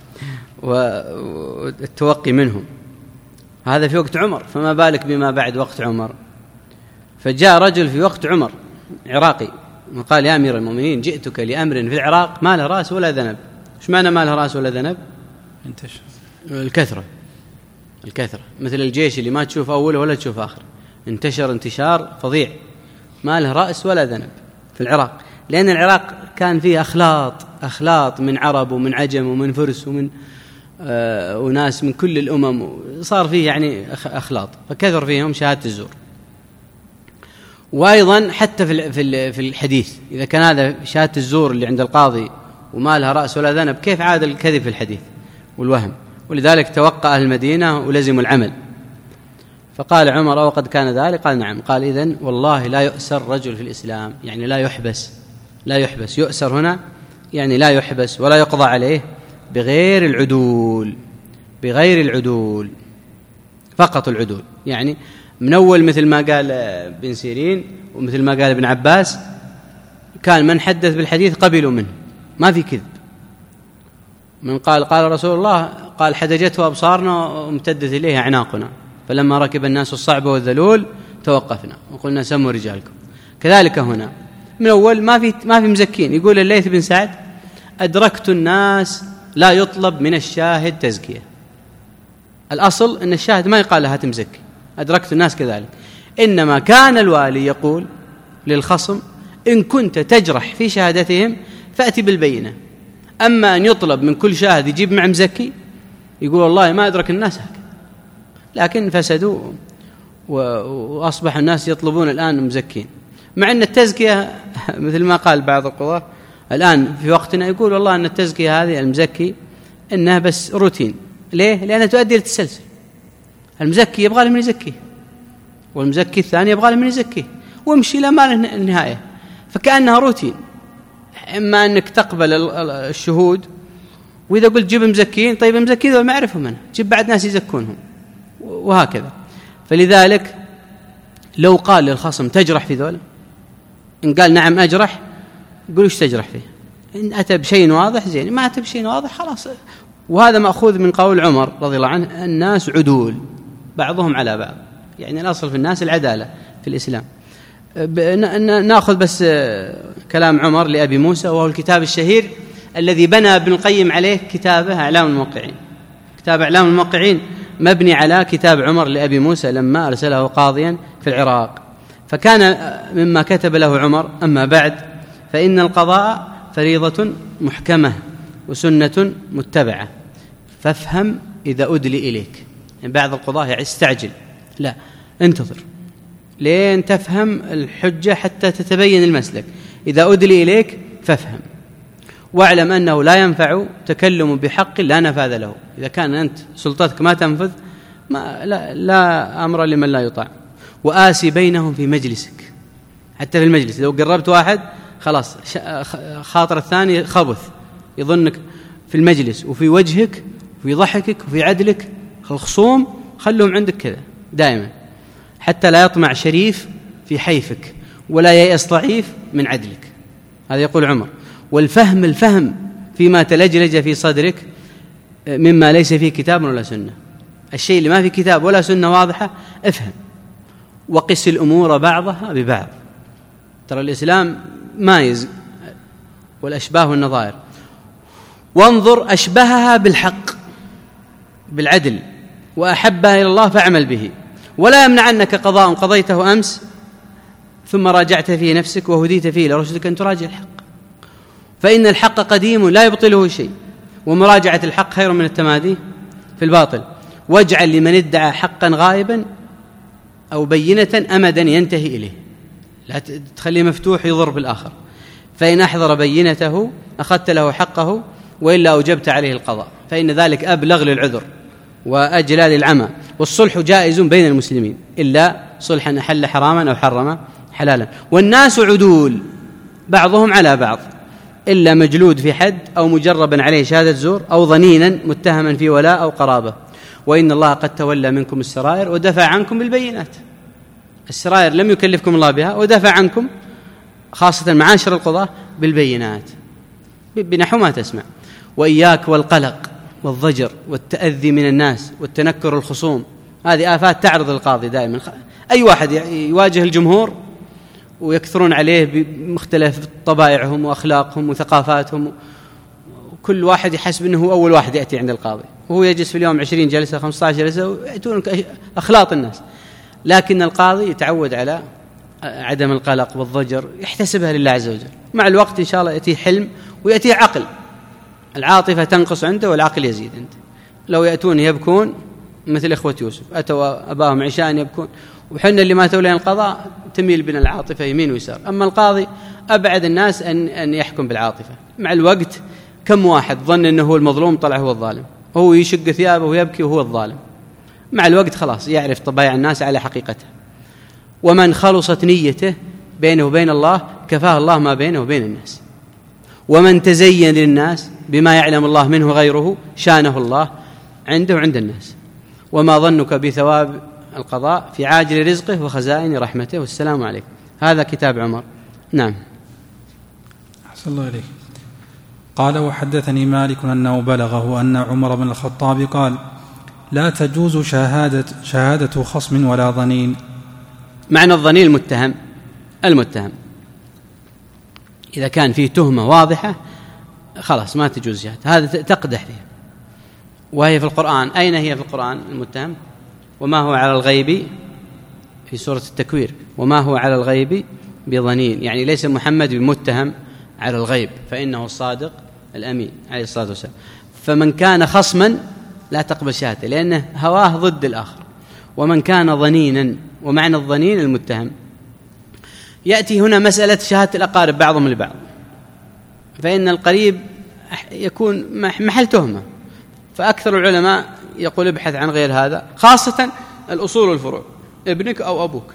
والتوقي منهم. هذا في وقت عمر، فما بالك بما بعد وقت عمر. فجاء رجل في وقت عمر عراقي وقال: يا أمير المؤمنين، جئتك لأمر في العراق ما له رأس ولا ذنب. إيش معنى ما له رأس ولا ذنب؟ انتشر الكثرة الكثرة مثل الجيش اللي ما تشوف أوله ولا تشوف آخر، انتشر انتشار فظيع، ما له رأس ولا ذنب في العراق. لأن العراق كان فيه أخلاط أخلاط من عرب ومن عجم ومن فرس ومن وناس من كل الأمم، صار فيه يعني أخلاط، فكثر فيهم شهادة الزور. وأيضا حتى في الحديث، إذا كان هذا شهادة الزور اللي عند القاضي وما لها رأس ولا ذنب، كيف عاد الكذب في الحديث والوهم؟ ولذلك توقع أهل المدينة ولزموا العمل. فقال عمر: أو قد كان ذلك؟ قال: نعم. قال: إذن والله لا يؤسر رجل في الإسلام، يعني لا يحبس، لا يحبس، يؤسر هنا يعني لا يحبس ولا يقضى عليه بغير العدول، بغير العدول، فقط العدول. يعني من أول مثل ما قال ابن سيرين ومثل ما قال ابن عباس، كان من حدث بالحديث قبلوا منه، ما في كذب. من قال قال رسول الله، قال: حدجته أبصارنا وامتدت إليه أعناقنا، فلما ركب الناس الصعب والذلول توقفنا وقلنا سموا رجالكم. كذلك هنا من أول ما في ما في مزكين. يقول الليث بن سعد: أدركت الناس لا يطلب من الشاهد تزكية. الأصل أن الشاهد ما يقال لها تمزكي، أدركت الناس كذلك، إنما كان الوالي يقول للخصم: إن كنت تجرح في شهادتهم فأتي بالبينة. أما أن يطلب من كل شاهد يجيب مع مزكي، يقول والله ما أدرك الناس هكذا. لكن فسدوا وأصبح الناس يطلبون الآن مزكين، مع أن التزكية مثل ما قال بعض القضاة الآن في وقتنا، يقول والله أن التزكية هذه المزكي إنها بس روتين. ليه؟ لأنها تؤدي للتسلسل. المزكي يبغى له من يزكيه، والمزكي الثاني يبغى له من يزكيه، وامشي إلى ما له النهاية. فكأنها روتين، إما أنك تقبل الشهود، وإذا قلت جيب مزكين، طيب مزكين ذول ما أعرفهم أنا، جيب بعد ناس يزكونهم، وهكذا. فلذلك لو قال للخصم: تجرح في ذول؟ إن قال: نعم أجرح، يقول: وش تجرح فيه؟ إن أتى بشيء واضح زين، ما أتى بشيء واضح خلاص. وهذا مأخوذ من قول عمر رضي الله عنه: الناس عدول بعضهم على بعض، يعني الأصل في الناس العدالة في الإسلام. نأخذ بس كلام عمر لأبي موسى، وهو الكتاب الشهير الذي بنى ابن القيم عليه كتابه أعلام الموقعين. كتاب أعلام الموقعين مبني على كتاب عمر لأبي موسى لما أرسله قاضيا في العراق. فكان مما كتب له عمر: أما بعد، فإن القضاء فريضة محكمة وسنة متبعة، فافهم إذا أدلي إليك. يعني بعض القضاة يستعجل، لا، انتظر لين تفهم الحجة حتى تتبين المسلك. إذا أدلي إليك فافهم، واعلم أنه لا ينفع تكلم بحق لا نفاذ له. إذا كان أنت سلطتك ما تنفذ، ما لا, لا أمر لمن لا يطاع. وآسي بينهم في مجلسك، حتى في المجلس لو قربت واحد خلاص خاطر الثاني خبث، يظنك في المجلس وفي وجهك وفي ضحكك وفي عدلك. الخصوم خلهم عندك كذا دائما، حتى لا يطمع شريف في حيفك ولا ييأس ضعيف من عدلك. هذا يقول عمر. والفهم الفهم فيما تلجلج في صدرك مما ليس فيه كتاب ولا سنة. الشيء اللي ما في كتاب ولا سنة واضحة افهم، وقس الأمور بعضها ببعض. ترى الإسلام مايز والأشباه والنظائر، وانظر أشبهها بالحق بالعدل، وأحبها إلى الله فاعمل به. ولا يمنعنك قضاء قضيته أمس ثم راجعت فيه نفسك وهديت فيه لرشدك أن تراجع الحق، فإن الحق قديم لا يبطله شيء، ومراجعة الحق خير من التمادي في الباطل. واجعل لمن ادعى حقا غائبا أو بينة أمدا ينتهي إليه، لا تخليه مفتوح يضر بالآخر. فإن أحضر بينته أخذت له حقه، وإلا أوجبت عليه القضاء، فإن ذلك أبلغ للعذر وأجلى للعمى. والصلح جائز بين المسلمين إلا صلحا أحل حراما أو حرم حلالا. والناس عدول بعضهم على بعض، إلا مجلود في حد أو مجربا عليه شهادة زور أو ظنينا متهما في ولاء أو قرابة. وإن الله قد تولى منكم السرائر ودفع عنكم بالبينات. السرائر لم يكلفكم الله بها، ودفع عنكم خاصة معاشر القضاة بالبينات بنحو ما تسمع. وإياك والقلق والضجر والتأذي من الناس والتنكر الخصوم، هذه آفات تعرض القاضي دائما. أي واحد يواجه الجمهور ويكثرون عليه بمختلف طبائعهم وأخلاقهم وثقافاتهم، وكل واحد يحسب أنه هو أول واحد يأتي عند القاضي، وهو يجلس في اليوم عشرين جلسة خمسة عشر جلسة ويأتون أخلاط الناس. لكن القاضي يتعود على عدم القلق والضجر، يحتسبها لله عز وجل. مع الوقت إن شاء الله يأتي حلم ويأتي عقل، العاطفة تنقص عنده والعقل يزيد عنده. لو يأتون يبكون مثل إخوة يوسف، أتوا أباهم عشاء يبكون، وحنا اللي ما تولين القضاء تميل بنا العاطفة يمين ويسار. أما القاضي أبعد الناس أن, أن يحكم بالعاطفة. مع الوقت كم واحد ظن أنه هو المظلوم طلع هو الظالم، هو يشق ثيابه ويبكي وهو الظالم. مع الوقت خلاص يعرف طبايع الناس على حقيقتها. ومن خلصت نيته بينه وبين الله كفاه الله ما بينه وبين الناس. ومن تزين للناس بما يعلم الله منه غيره شانه الله عنده وعند الناس. وما ظنك بثواب القضاء في عاجل رزقه وخزائن رحمته. والسلام عليكم. هذا كتاب عمر. نعم. أحسن الله إليك. قال وحدثني مالك أنه بلغه أن عمر بن الخطاب قال لا تجوز شهادة, شهادة خصم ولا ظنين. معنى الظنين المتهم المتهم إذا كان فيه تهمة واضحة خلاص ما تجوز شهادة، هذا تقدح فيه. وهي في القرآن، أين هي في القرآن المتهم؟ وما هو على الغيب في سورة التكوير، وما هو على الغيب بظنين، يعني ليس محمد بمتهم على الغيب فإنه الصادق الأمين عليه الصلاة والسلام. فمن كان خصما لا تقبل شهادته لأنه هواه ضد الآخر. ومن كان ظنينا، ومعنى الظنين المتهم. يأتي هنا مسألة شهادة الأقارب بعضهم لبعض، فإن القريب يكون محل تهمة، فأكثر العلماء يقول ابحث عن غير هذا، خاصة الأصول والفروع، ابنك أو أبوك.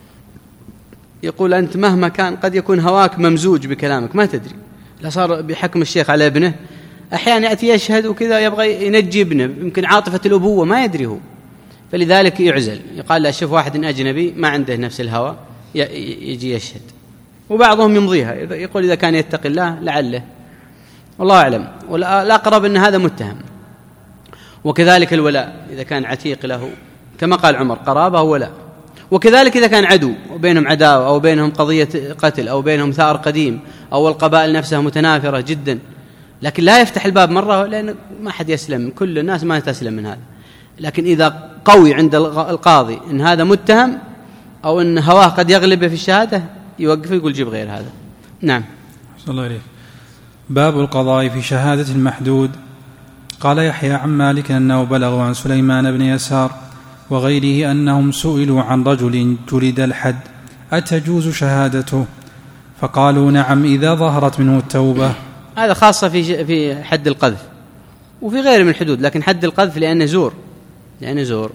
يقول أنت مهما كان قد يكون هواك ممزوج بكلامك ما تدري، لا صار بحكم الشيخ على ابنه أحيانا يأتي يشهد وكذا يبغى ينجي ابنه، يمكن عاطفة الأبوة ما يدري هو، فلذلك يعزل. يقال لا شوف واحد أجنبي ما عنده نفس الهوى يجي يشهد. وبعضهم يمضيها يقول إذا كان يتقي الله لعله، والله أعلم. والأقرب أن هذا متهم. وكذلك الولاء إذا كان عتيق له كما قال عمر قرابة أو ولاء. وكذلك إذا كان عدو وبينهم عداوة أو بينهم قضية قتل أو بينهم ثار قديم أو القبائل نفسها متنافرة جدا، لكن لا يفتح الباب مرة لأن ما حد يسلم، كل الناس ما تسلم من هذا. لكن إذا قوي عند القاضي إن هذا متهم أو إن هواه قد يغلب في الشهادة يوقف يقول جيب غير هذا. نعم. صلى الله عليه. باب القضاء في شهادة المحدود. قال يحيى عن مالك أنه بلغ عن سليمان بن يسار وغيره أنهم سئلوا عن رجل جلد الحد أتجوز شهادته؟ فقالوا نعم إذا ظهرت منه التوبة. هذا خاصة في في حد القذف وفي غير من الحدود، لكن حد القذف لأنه زور لأنه زور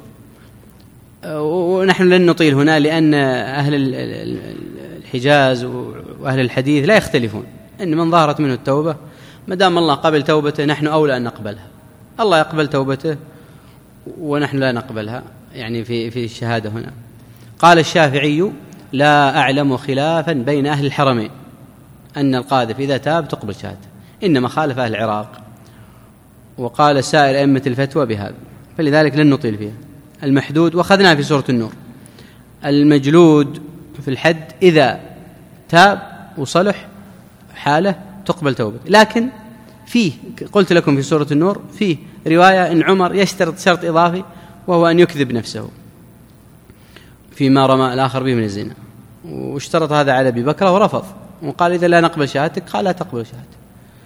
ونحن لن نطيل هنا لأن أهل الحجاز وأهل الحديث لا يختلفون أن من ظهرت منه التوبة ما دام الله قبل توبته نحن أولى أن نقبلها. الله يقبل توبته ونحن لا نقبلها، يعني في في الشهادة هنا. قال الشافعي لا أعلم خلافا بين أهل الحرمين أن القاذف إذا تاب تقبل شهادته، إنما خالف أهل العراق. وقال سائر أئمة الفتوى بهذا، فلذلك لن نطيل فيها. المحدود وأخذناه في سورة النور. المجلود في الحد إذا تاب وصلح حاله تقبل توبته، لكن فيه قلت لكم في سورة النور فيه رواية إن عمر يشترط شرط إضافي وهو أن يكذب نفسه فيما رمى الآخر به من الزنا، واشترط هذا على أبي بكر ورفض وقال إذا لا نقبل شهادتك قال لا تقبل شهادتك.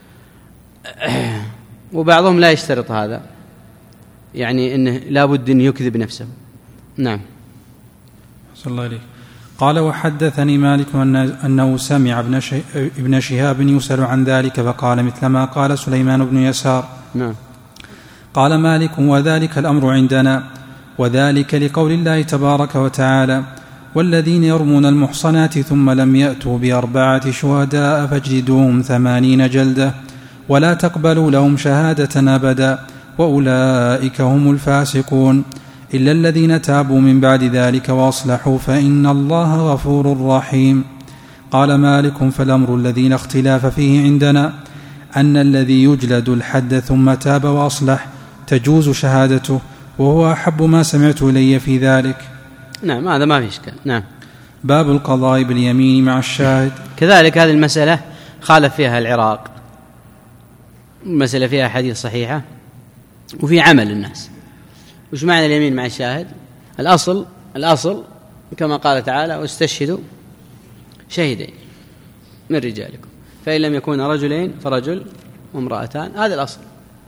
وبعضهم لا يشترط هذا، يعني إنه لا بد أن يكذب نفسه. نعم. صلى الله عليه. قال وحدثني مالك أنه سمع ابن شهاب يسأل عن ذلك فقال مثل ما قال سليمان بن يسار. نعم. قال مالك وذلك الأمر عندنا، وذلك لقول الله تبارك وتعالى والذين يرمون المحصنات ثم لم يأتوا بأربعة شهداء فاجلدوهم ثمانين جلدة ولا تقبلوا لهم شهادة أبدا وأولئك هم الفاسقون إلا الذين تابوا من بعد ذلك وأصلحوا فإن الله غفور رحيم. قال مالك فالأمر الذي لا اختلاف فيه عندنا أن الذي يجلد الحد ثم تاب وأصلح تجوز شهادته، وهو أحب ما سمعت إلي في ذلك. نعم هذا ما في إشكال. نعم. باب القضاء باليمين مع الشاهد. كذلك هذه المسألة خالف فيها العراق، مسألة فيها حديث صحيحة وفي عمل الناس. وش معنى اليمين مع الشاهد؟ الأصل الأصل كما قال تعالى واستشهدوا شهيدين من رجالكم فإن لم يكون رجلين فرجل وامرأتان، هذا الأصل.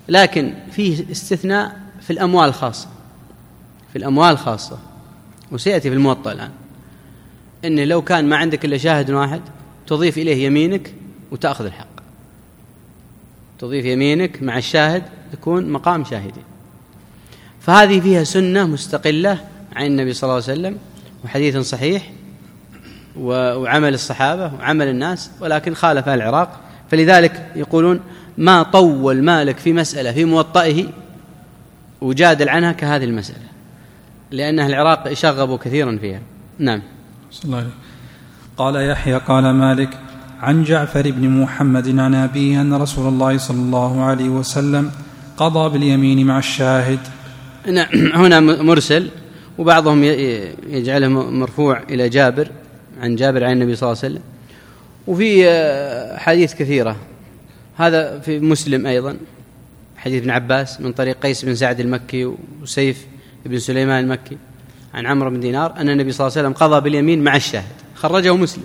لكن فيه استثناء في الأموال الخاصة، في الأموال الخاصة، وسيأتي في الموطأ الآن، إنه لو كان ما عندك إلا شاهد واحد تضيف إليه يمينك وتأخذ الحق، تضيف يمينك مع الشاهد تكون مقام شاهدين. فهذه فيها سنة مستقلة عن النبي صلى الله عليه وسلم، وحديث صحيح وعمل الصحابة وعمل الناس، ولكن خالف أهل العراق. فلذلك يقولون ما طول مالك في مسألة في موطئه وجادل عنها كهذه المسألة، لأن أهل العراق شغبوا كثيرا فيها. نعم. صلى الله عليه. قال يحيى قال مالك عن جعفر بن محمد عن أبيه أن رسول الله صلى الله عليه وسلم قضى باليمين مع الشاهد. هنا مرسل، وبعضهم يجعله مرفوع إلى جابر، عن جابر عن النبي صلى الله عليه وسلم. وفي حديث كثيرة، هذا في مسلم أيضا حديث ابن عباس من طريق قيس بن سعد المكي وسيف بن سليمان المكي عن عمرو بن دينار أن النبي صلى الله عليه وسلم قضى باليمين مع الشاهد، خرجه مسلم.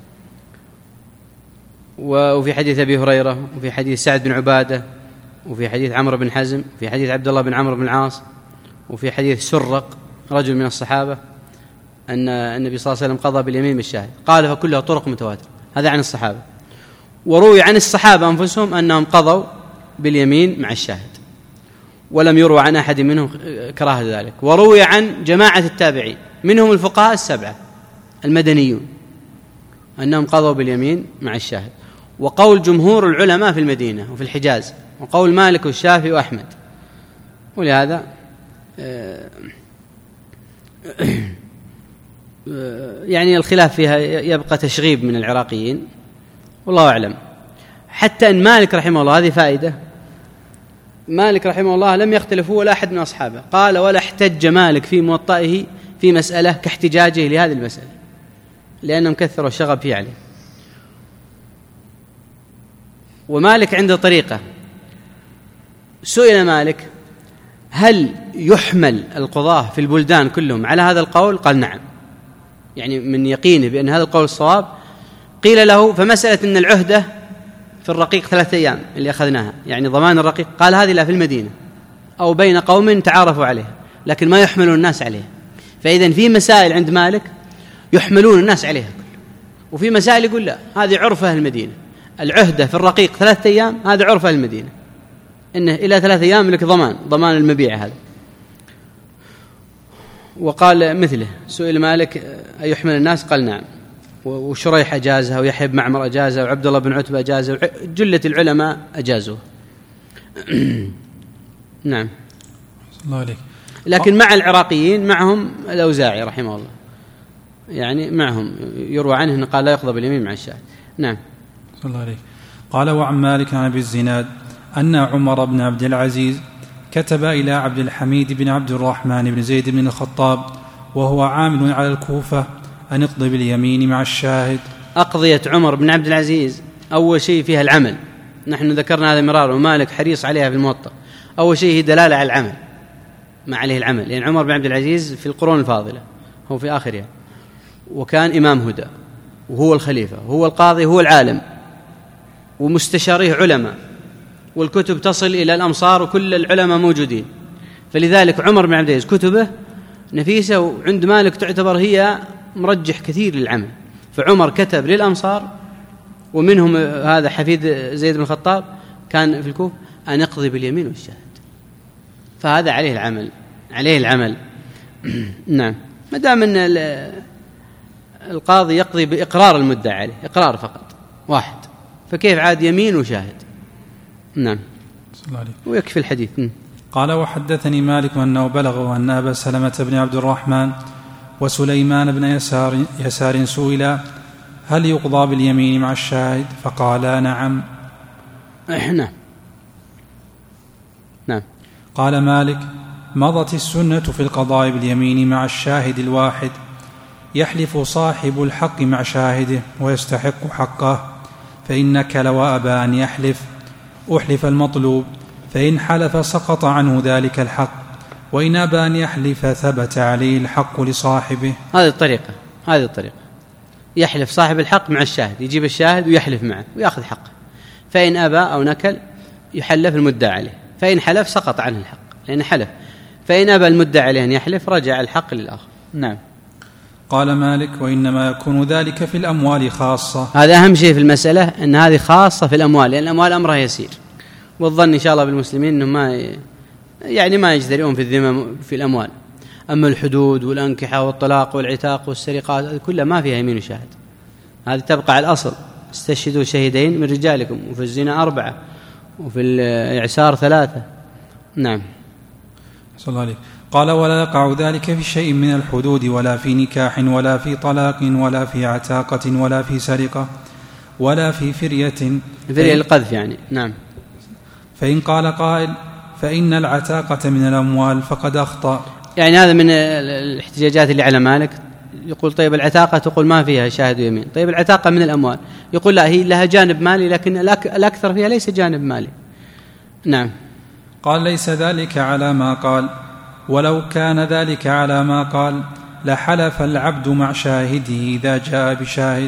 وفي حديث أبي هريرة، وفي حديث سعد بن عبادة، وفي حديث عمرو بن حزم، وفي حديث عبد الله بن عمرو بن العاص، وفي حديث سرق رجل من الصحابة أن النبي صلى الله عليه وسلم قضى باليمين بالشاهد. قال فكلها طرق متواترة، هذا عن الصحابة. وروي عن الصحابة أنفسهم أنهم قضوا باليمين مع الشاهد، ولم يروى عن أحد منهم كراهة ذلك. وروي عن جماعة التابعين منهم الفقهاء السبعة المدنيون أنهم قضوا باليمين مع الشاهد، وقول جمهور العلماء في المدينة وفي الحجاز، وقول مالك والشافعي وأحمد. ولهذا يعني الخلاف فيها يبقى تشغيب من العراقيين، والله أعلم. حتى أن مالك رحمه الله، هذه فائدة، مالك رحمه الله لم يختلف هو ولا أحد من أصحابه. قال ولا احتج مالك في موطئه في مسألة كاحتجاجه لهذه المسألة، لأنهم كثروا الشغب فيه عليه. ومالك عنده طريقة، سئل مالك هل يحمل القضاة في البلدان كلهم على هذا القول؟ قال نعم، يعني من يقينه بأن هذا القول الصواب. قيل له فمسألة أن العهدة في الرقيق ثلاثة أيام اللي أخذناها، يعني ضمان الرقيق، قال هذه لا في المدينة أو بين قوم تعارفوا عليها، لكن ما يحملون الناس عليها. فإذن في مسائل عند مالك يحملون الناس عليها، وفي مسائل يقول لا، هذه عرف أهل المدينة، العهدة في الرقيق ثلاثة أيام هذا عرف أهل المدينة، إنه إلى ثلاثة أيام لك ضمان، ضمان المبيع هذا. وقال مثله، سئل مالك أيحمل الناس؟ قال نعم. وشريح أجازها، ويحيى بن معمر أجازها، وعبد الله بن عتبة أجازها، جلة العلماء أجازوه. نعم. الله عليك. لكن مع العراقيين معهم الأوزاعي رحمه الله، يعني معهم يروى عنه أنه قال لا يقضى باليمين مع الشاهد. نعم. الله عليك. قال وعن مالك عن أبي الزناد أن عمر بن عبد العزيز كتب إلى عبد الحميد بن عبد الرحمن بن زيد بن الخطاب وهو عامل على الكوفة أن اقضي باليمين مع الشاهد. أقضية عمر بن عبد العزيز أول شيء فيها العمل، نحن ذكرنا هذا مرارا، ومالك حريص عليها في الموطأ. أول شيء هي دلالة على العمل، ما عليه العمل، لأن يعني عمر بن عبد العزيز في القرون الفاضلة، هو في آخرها، وكان إمام هدى، وهو الخليفة، وهو القاضي، هو العالم، ومستشاريه علماء، والكتب تصل إلى الأمصار وكل العلماء موجودين. فلذلك عمر بن عبد العزيز كتبه نفيسة، وعند مالك تعتبر هي مرجح كثير للعمل. فعمر كتب للأمصار، ومنهم هذا حفيد زيد بن الخطاب كان في الكوفة، أن يقضي باليمين والشاهد. فهذا عليه العمل، عليه العمل. نعم. ما دام أن القاضي يقضي بإقرار المدعى عليه، إقرار فقط واحد، فكيف عاد يمين وشاهد؟ نعم. ويكفي الحديث. قال وحدثني مالك أنه بلغه أن أبا سلمة بن عبد الرحمن وسليمان بن يسار, يسار سئل هل يقضى باليمين مع الشاهد؟ فقال نعم. نعم. نعم. قال مالك مضت السنة في القضاء باليمين مع الشاهد الواحد، يحلف صاحب الحق مع شاهده ويستحق حقه، فإنك لو أبى أن يحلف أحلف المطلوب، فإن حلف سقط عنه ذلك الحق، وإن أبى أن يحلف ثبت عليه الحق لصاحبه. هذه الطريقة، هذه الطريقة، يحلف صاحب الحق مع الشاهد، يجيب الشاهد ويحلف معه ويأخذ حقه، فإن أبى أو نكل يحلف المدعى عليه. فإن حلف سقط عنه الحق لأن حلف، فإن أبى المدعي عليه أن يحلف رجع الحق للآخر. نعم. قال مالك: وإنما يكون ذلك في الأموال خاصة. هذا أهم شيء في المسألة، أن هذه خاصة في الأموال، لأن الأموال أمرها يسير، والظن إن شاء الله بالمسلمين أنهم ما ي... يعني ما يجدرون في الذمة في الأموال. أما الحدود والأنكحة والطلاق والعتاق والسرقات كلها ما فيها يمين وشاهد، هذه تبقى على الأصل: استشهدوا شهيدين من رجالكم، وفي الزنا أربعة، وفي الإعسار ثلاثة. نعم. صلى الله عليه. قال: ولا يقع ذلك في شيء من الحدود، ولا في نكاح، ولا في طلاق، ولا في عتاقة، ولا في سرقة، ولا في فرية. فرية القذف يعني. نعم. فإن قال قائل: فإن العتاقة من الأموال فقد أخطأ. يعني هذا من الاحتجاجات اللي على مالك، يقول طيب العتاقة تقول ما فيها شاهد ويمين، طيب العتاقة من الأموال، يقول لا، هي لها جانب مالي لكن الأكثر فيها ليس جانب مالي. نعم. قال: ليس ذلك على ما قال، ولو كان ذلك على ما قال لحلف العبد مع شاهده إذا جاء بشاهد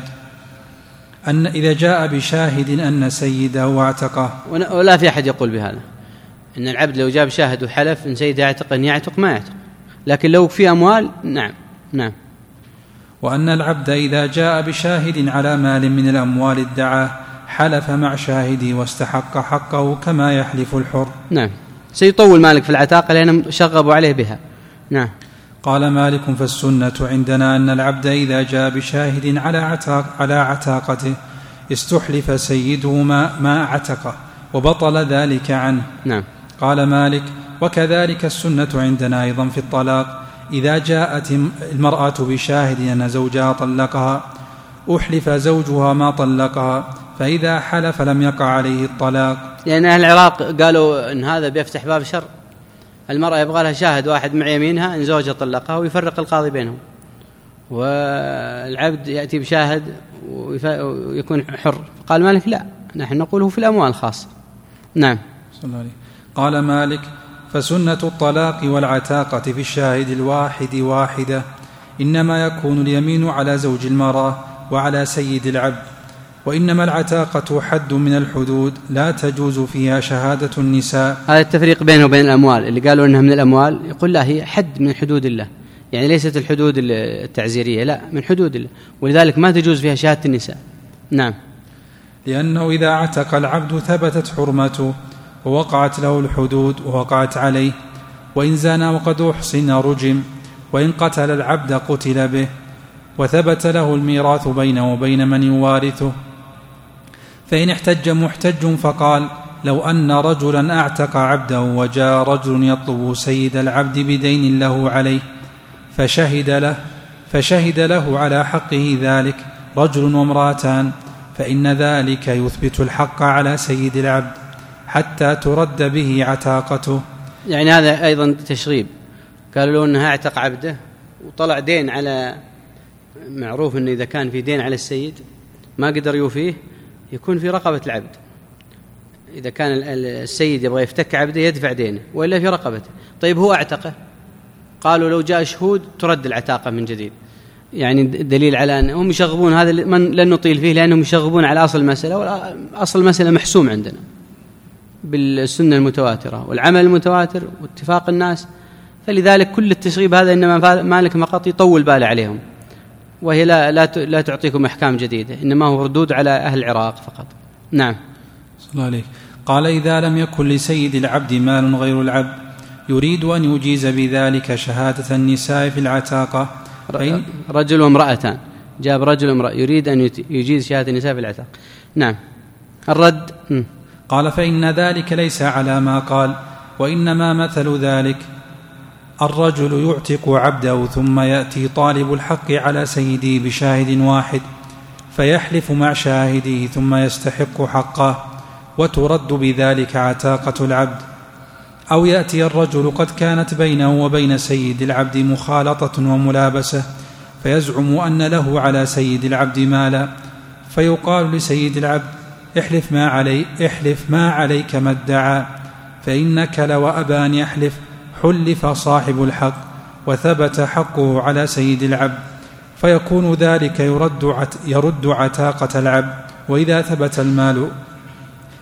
أن إذا جاء بشاهد أن سيده واعتقه. ولا في أحد يقول بهذا، إن العبد لو جاب شاهد وحلف إن سيده يعتق أن يعتق ما يعتق، لكن لو في أموال نعم. نعم. وأن العبد إذا جاء بشاهد على مال من الأموال ادعاه حلف مع شاهده واستحق حقه كما يحلف الحر. نعم. سيطول مالك في العتاقة لأنهم شغبوا عليه بها. نعم. قال مالك: فالسنة عندنا أن العبد إذا جاء بشاهد على عتاق على عتاقته استحلف سيده ما, ما عتقه وبطل ذلك عنه. نعم. قال مالك: وكذلك السنة عندنا أيضا في الطلاق، إذا جاءت المرأة بشاهد أن زوجها طلقها أحلف زوجها ما طلقها، فإذا حلف لم يقع عليه الطلاق. لأن أهل العراق قالوا إن هذا بيفتح باب شر، المرأة يبغى لها شاهد واحد مع يمينها إن زوجها طلقها ويفرق القاضي بينهم، والعبد يأتي بشاهد ويكون حر. قال مالك: لا، نحن نقوله في الأموال خاصة. نعم. صلى الله عليه. قال مالك: فسنة الطلاق والعتاقة في الشاهد الواحد واحدة، إنما يكون اليمين على زوج المرأة وعلى سيد العبد، وإنما العتاقة حد من الحدود لا تجوز فيها شهادة النساء. هذا التفريق بينه وبين الأموال، اللي قالوا إنها من الأموال يقول لا، هي حد من حدود الله، يعني ليست الحدود التعزيرية، لا، من حدود الله، ولذلك ما تجوز فيها شهادة النساء. نعم. لأنه إذا عتق العبد ثبتت حرمته ووقعت له الحدود ووقعت عليه، وإن زنى وقد أحصن رجم، وإن قتل العبد قتل به، وثبت له الميراث بينه وبين من يوارثه. فإن احتج محتج فقال: لو أن رجلا أعتق عبده وجاء رجل يطلب سيد العبد بدين له عليه فشهد له فشهد له على حقه ذلك رجل وامرأتان، فإن ذلك يثبت الحق على سيد العبد حتى ترد به عتاقته. يعني هذا أيضا تشغيب، قالوا له أنه اعتق عبده وطلع دين على، معروف أنه إذا كان في دين على السيد ما قدر يوفيه يكون في رقبة العبد، إذا كان السيد يبغى يفتك عبده يدفع دينه وإلا في رقبته. طيب هو اعتقه، قالوا لو جاء شهود ترد العتاقة من جديد، يعني دليل على أنهم يشغبون هذا، من لن نطيل فيه لأنهم يشغبون على أصل المسألة، وأصل المسألة محسوم عندنا بالسنة المتواترة والعمل المتواتر واتفاق الناس، فلذلك كل التشغيب هذا إنما مالك فقط يطول باله عليهم، وهي لا, لا, لا تعطيكم أحكام جديدة، إنما هو ردود على أهل العراق فقط. نعم. صلى الله عليه. قال: إذا لم يكن لسيد العبد مال غير العبد يريد أن يجيز بذلك شهادة النساء في العتاقة. رجل وامرأتان، جاب رجل وامرأة يريد أن يجيز شهادة النساء في العتاقة. نعم. الرد. م. قال: فإن ذلك ليس على ما قال، وإنما مثل ذلك الرجل يعتق عبده ثم يأتي طالب الحق على سيده بشاهد واحد فيحلف مع شاهده ثم يستحق حقه وترد بذلك عتاقة العبد، أو يأتي الرجل قد كانت بينه وبين سيد العبد مخالطة وملابسة فيزعم أن له على سيد العبد مالا، فيقال لسيد العبد: احلف ما, علي احلف ما عليك ما ادعى، فإنك لو أبى أن يحلف حلف صاحب الحق وثبت حقه على سيد العبد، فيكون ذلك يرد, عت يرد عتاقة العبد. وإذا ثبت المال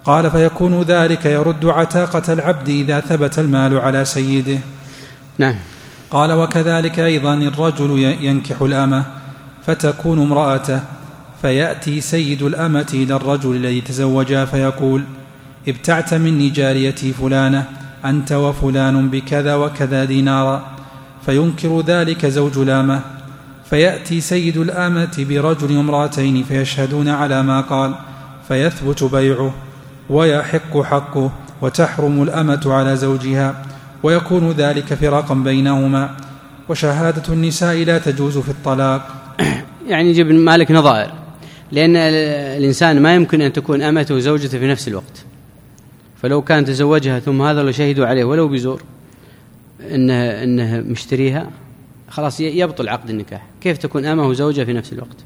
قال فيكون ذلك يرد عتاقة العبد إذا ثبت المال على سيده. نعم. قال وكذلك أيضا الرجل ينكح الأمة فتكون امرأته، فيأتي سيد الأمة إلى الرجل الذي تزوجها فيقول ابتعت مني جاريتي فلانة أنت وفلان بكذا وكذا دينارا، فينكر ذلك زوج الأمة، فيأتي سيد الأمة برجل وامرأتين فيشهدون على ما قال، فيثبت بيعه ويحق حقه وتحرم الأمة على زوجها، ويكون ذلك فراقا بينهما. وشهادة النساء لا تجوز في الطلاق. يعني يجب مالك نظائر، لأن الإنسان ما يمكن أن تكون أمته وزوجته في نفس الوقت، فلو كان تزوجها ثم هذا لو شهدوا عليه ولو بزور إنه, إنه مشتريها خلاص يبطل عقد النكاح. كيف تكون أمه وزوجها في نفس الوقت؟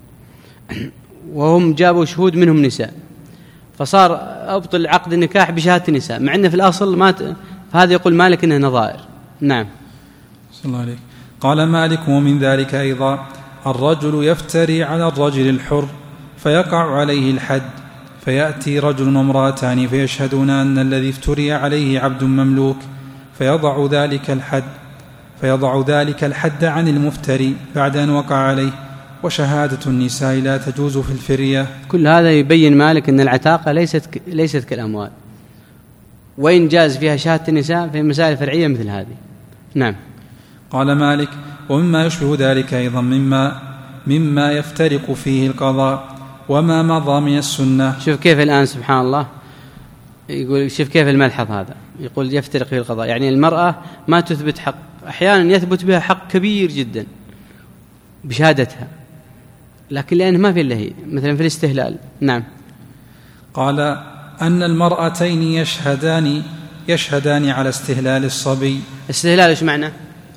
وهم جابوا شهود منهم نساء، فصار أبطل عقد النكاح بشهادة النساء، مع أنه في الأصل ما ت... فهذا يقول مالك إنه نظائر. نعم. صلى الله عليه. قال مالك ومن ذلك أيضا الرجل يفتري على الرجل الحر فيقع عليه الحد، فيأتي رجل وامرأتان فيشهدون أن الذي افتري عليه عبد مملوك، فيضع ذلك الحد فيضع ذلك الحد عن المفتري بعد أن وقع عليه. وشهادة النساء لا تجوز في الفرية. كل هذا يبين مالك أن العتاقة ليست ك... ليست كالأموال، وإن جاز فيها شهادة النساء في مسائل فرعية مثل هذه. نعم. قال مالك ومما يشبه ذلك أيضا مما, مما يفترق فيه القضاء وما مضى من السنة. شوف كيف الآن سبحان الله يقول، شوف كيف الملحظ هذا، يقول يفترق فيه القضاء، يعني المرأة ما تثبت حق، أحيانا يثبت بها حق كبير جدا بشهادتها، لكن لأنه ما في إلا هي، مثلا في الاستهلال. نعم. قال أن المرأتين يشهدان يشهدان على استهلال الصبي. استهلال إيش معنى؟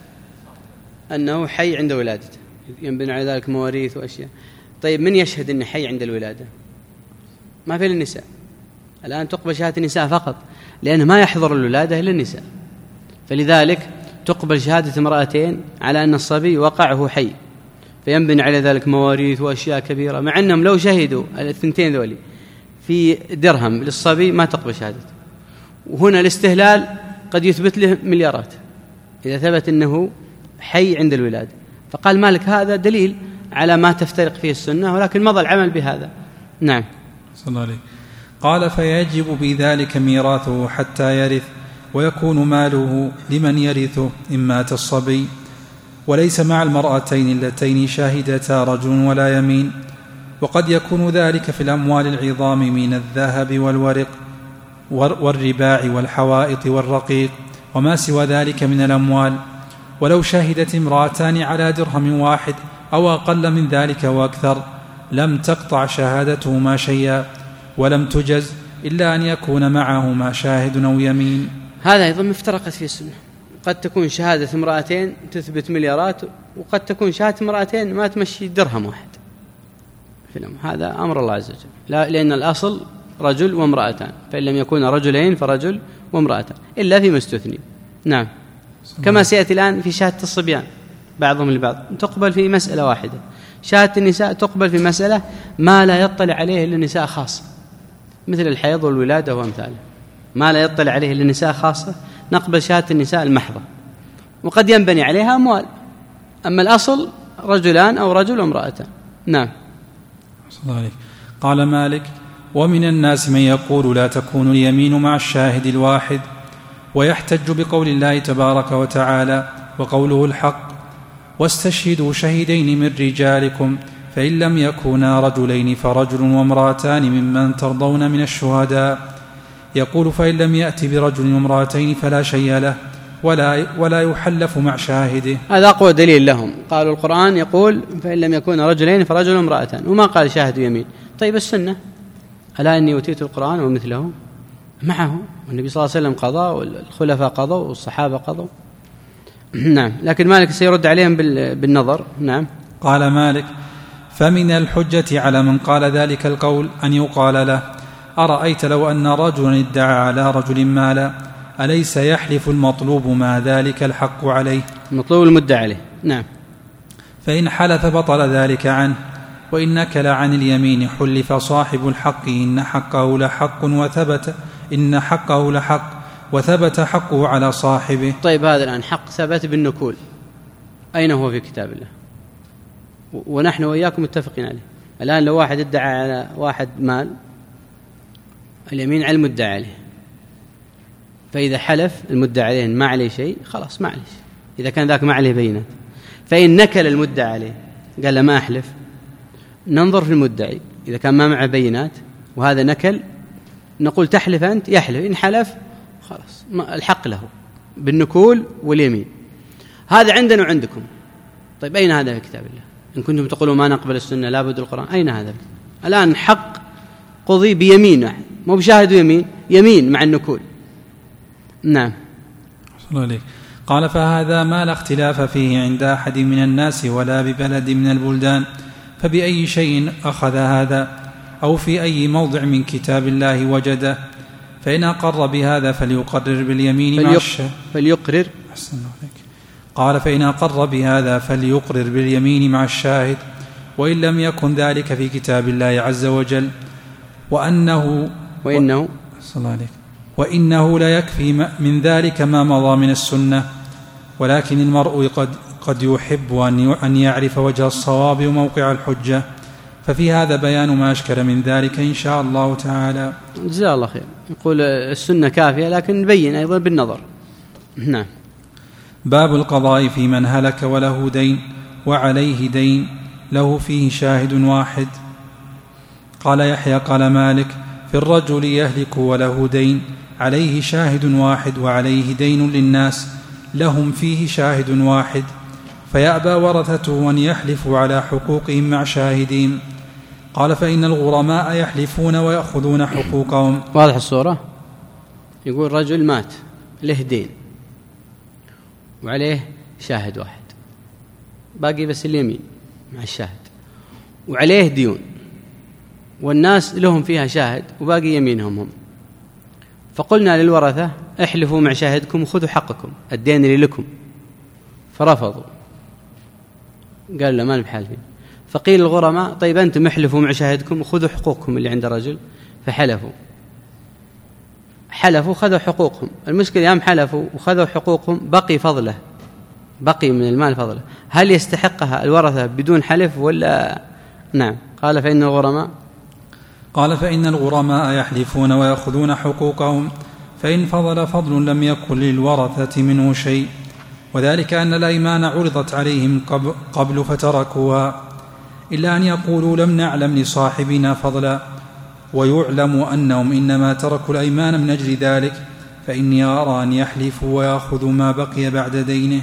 أنه حي عند ولادته، ينبني على ذلك مواريث وأشياء. طيب من يشهد أنه حي عند الولادة؟ ما في النساء. الآن تقبل شهادة النساء فقط، لأنه ما يحضر الولادة إلا النساء، فلذلك تقبل شهادة امرأتين على أن الصبي وقعه حي، فينبني على ذلك مواريث وأشياء كبيرة، مع أنهم لو شهدوا الثنتين ذولي في درهم للصبي ما تقبل شهادته. وهنا الاستهلال قد يثبت له مليارات إذا ثبت أنه حي عند الولادة. فقال مالك هذا دليل على ما تفترق فيه السنة، ولكن مضى العمل بهذا. نعم. صلى الله عليه. قال فيجب بذلك ميراثه حتى يرث، ويكون ماله لمن يرثه إن مات الصبي، وليس مع المرأتين اللتين شاهدتا رجل ولا يمين. وقد يكون ذلك في الأموال العظام من الذهب والورق والرباع والحوائط والرقيق وما سوى ذلك من الأموال. ولو شهدت امرأتان على درهم واحد أو أقل من ذلك وأكثر لم تقطع شهادتهما شيئا، ولم تجز إلا أن يكون معهما شاهد أو يمين. هذا أيضا افترقت فيه السنة. قد تكون شهادة امرأتين تثبت مليارات، وقد تكون شهادة امرأتين ما تمشي درهم واحد. هذا أمر الله عز وجل، لا، لأن الأصل رجل وامرأتان، فإن لم يكون رجلين فرجل وامرأتان إلا فيما استثني. نعم. كما سيأتي الآن في شهادة الصبيان بعضهم البعض تقبل في مسألة واحدة، شهادة النساء تقبل في مسألة ما لا يطلع عليه إلا النساء خاصة، مثل الحيض والولادة وأمثاله، ما لا يطلع عليه إلا النساء خاصة نقبل شهادة النساء المحضة، وقد ينبني عليها أموال. أما الأصل رجلان أو رجل وامرأتان. نعم. صلى الله عليه. قال مالك ومن الناس من يقول لا تكون اليمين مع الشاهد الواحد، ويحتج بقول الله تبارك وتعالى وقوله الحق واستشهدوا شهيدين من رجالكم فإن لم يكونا رجلين فرجل وامرأتان ممن ترضون من الشهداء. يقول فإن لم يأتي برجل وامرأتين فلا شيء له ولا, ولا يحلف مع شاهده. هذا أقوى دليل لهم. قالوا القرآن يقول فإن لم يكون رجلين فرجل وامرأتان، وما قال شاهد يمين. طيب السنة ألا إني أوتيت القرآن ومثله معه، والنبي صلى الله عليه وسلم قضى والخلفاء قضوا والصحابة قضوا. نعم. لكن مالك سيرد عليهم بالنظر. نعم. قال مالك فمن الحجة على من قال ذلك القول أن يقال له أرأيت لو أن رجلا ادعى على رجل مالا أليس يحلف المطلوب ما ذلك الحق عليه؟ المطلوب المدعى عليه. نعم. فإن حلف بطل ذلك عنه، وإن نكل عن اليمين حلف صاحب الحق إن حقه لحق وثبت إن حقه لحق وثبت حقه على صاحبه. طيب هذا الآن حق ثبت بالنكول، أين هو في كتاب الله؟ ونحن وإياكم متفقين عليه. الآن لو واحد ادعى على واحد مال، اليمين على المدعى عليه، فإذا حلف المدعى عليه ما عليه شيء خلاص ما عليه شيء، إذا كان ذاك ما عليه بينات. فإن نكل المدعى عليه قال له ما أحلف، ننظر في المدعي، إذا كان ما معه بينات وهذا نكل نقول تحلف أنت، يحلف، إن حلف خلاص الحق له بالنكول واليمين. هذا عندنا وعندكم. طيب أين هذا في كتاب الله؟ إن كنتم تقولوا ما نقبل السنة لا بد القرآن، أين هذا؟ الآن حق قضي بيمين واحد، مو بشاهد يمين، يمين مع النكول. نعم. صلى الله. قال فهذا ما لا اختلاف فيه عند أحد من الناس ولا ببلد من البلدان، فبأي شيء أخذ هذا أو في أي موضع من كتاب الله وجده؟ فإن أقر بهذا فليقرر باليمين مع الشاهد. فليقرر. قال فإن أقر بهذا فليقرر باليمين مع الشاهد، وإن لم يكن ذلك في كتاب الله عز وجل. وأنه وإنه صلى الله عليه وإنه لا يكفي من ذلك ما مضى من السنة، ولكن المرء قد قد يحب أن يعرف وجه الصواب وموقع الحجة، ففي هذا بيان ما أشكل من ذلك إن شاء الله تعالى. جزاه الله خير. يقول السنة كافية لكن نبين أيضا بالنظر. نعم. باب القضاء في من هلك وله دين وعليه دين له فيه شاهد واحد. قال يحيى قال مالك في الرجل يهلك وله دين عليه شاهد واحد وعليه دين للناس لهم فيه شاهد واحد، فيأبى ورثته أن يحلفوا على حقوقهم مع شاهدين. قال فإن الغرماء يحلفون ويأخذون حقوقهم. واضح الصورة؟ يقول رجل مات له دين وعليه شاهد واحد، باقي بس اليمين مع الشاهد، وعليه ديون والناس لهم فيها شاهد وباقي يمينهم هم. فقلنا للورثة احلفوا مع شاهدكم وخذوا حقكم الدين اللي لكم، فرفضوا، قال لا ما نبحالفين. فقيل الغرماء طيب أنتم احلفوا مع شاهدكم وخذوا حقوقكم اللي عند الرجل، فحلفوا حلفوا خذوا حقوقهم. المشكلة يوم حلفوا وخذوا حقوقهم بقي فضله، بقي من المال فضله، هل يستحقها الورثة بدون حلف ولا؟ نعم. قال فإن الغرماء قال فإن الغرماء يحلفون ويأخذون حقوقهم، فإن فضل فضل لم يكن للورثة منه شيء، وذلك أن الأيمان عرضت عليهم قبل فتركوها، إلا أن يقولوا لم نعلم لصاحبنا فضلا، ويعلم أنهم إنما تركوا الأيمان من أجل ذلك، فإني أرى أن يحلفوا ويأخذوا ما بقي بعد دينه.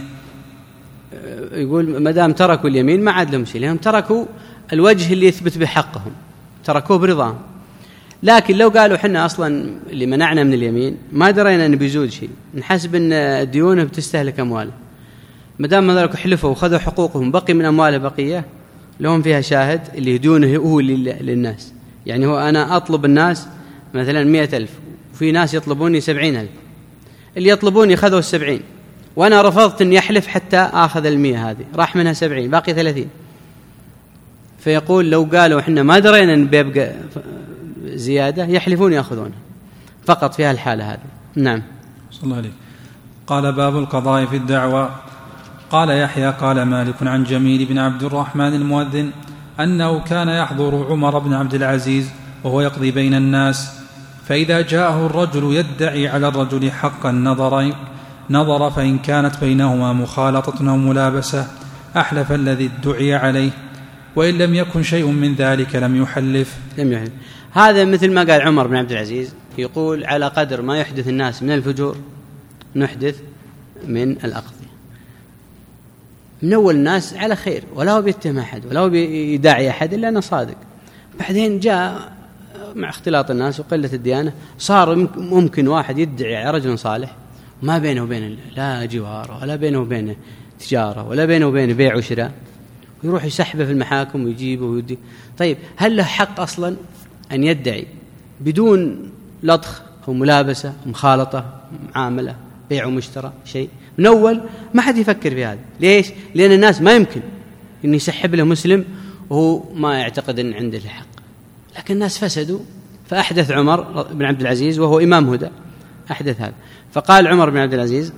يقول مدام تركوا اليمين ما عاد لهم شيء، لأنهم تركوا الوجه اللي يثبت بحقهم، تركوه برضاهم. لكن لو قالوا حنا أصلا اللي منعنا من اليمين ما درينا أن بيزود شيء، نحسب أن ديونه بتستهلك أمواله، مدام ما ذلك حلفوا وخذوا حقوقهم بقي من أمواله بقية لهم فيها شاهد اللي ديونه هو للناس. يعني هو أنا أطلب الناس مثلا مئة ألف وفي ناس يطلبوني سبعين ألف، اللي يطلبوني خذوا السبعين وأنا رفضت أن يحلف حتى آخذ المئة، هذه راح منها سبعين باقي ثلاثين. فيقول لو قالوا إحنا ما درينا أن بيبقى زيادة يحلفون يأخذونها فقط في هالحالة هذه. نعم. صلى الله عليه. قال باب القضاء في الدعوى. قال يحيى قال مالك عن جميل بن عبد الرحمن المؤذن أنه كان يحضر عمر بن عبد العزيز وهو يقضي بين الناس، فإذا جاءه الرجل يدعي على الرجل حقا نظر نظر فإن كانت بينهما مخالطة أو ملابسة أحلف الذي ادعي عليه، وإن لم يكن شيء من ذلك لم يحلف. لم يحلف. هذا مثل ما قال عمر بن عبد العزيز، يقول على قدر ما يحدث الناس من الفجور نحدث من الأقضية. من أول الناس على خير ولا هو بيتهم أحد ولا هو بيداعي أحد إلا أنه صادق، بعدين جاء مع اختلاط الناس وقلة الديانة صار ممكن واحد يدعي على رجل صالح ما بينه وبين لا جوار ولا بينه وبينه تجارة ولا بينه وبينه بيع وشراء، ويروح يسحبه في المحاكم ويجيبه ويدي. طيب هل له حق أصلا أن يدعي بدون لطخ أو ملابسة مخالطة معاملة بيع ومشترى شيء؟ من أول ما حد يفكر في هذا. ليش؟ لأن الناس ما يمكن أن يسحب له مسلم وهو ما يعتقد أن عنده الحق، لكن الناس فسدوا، فأحدث عمر بن عبد العزيز وهو إمام هدى أحدث هذا. فقال عمر بن عبد العزيز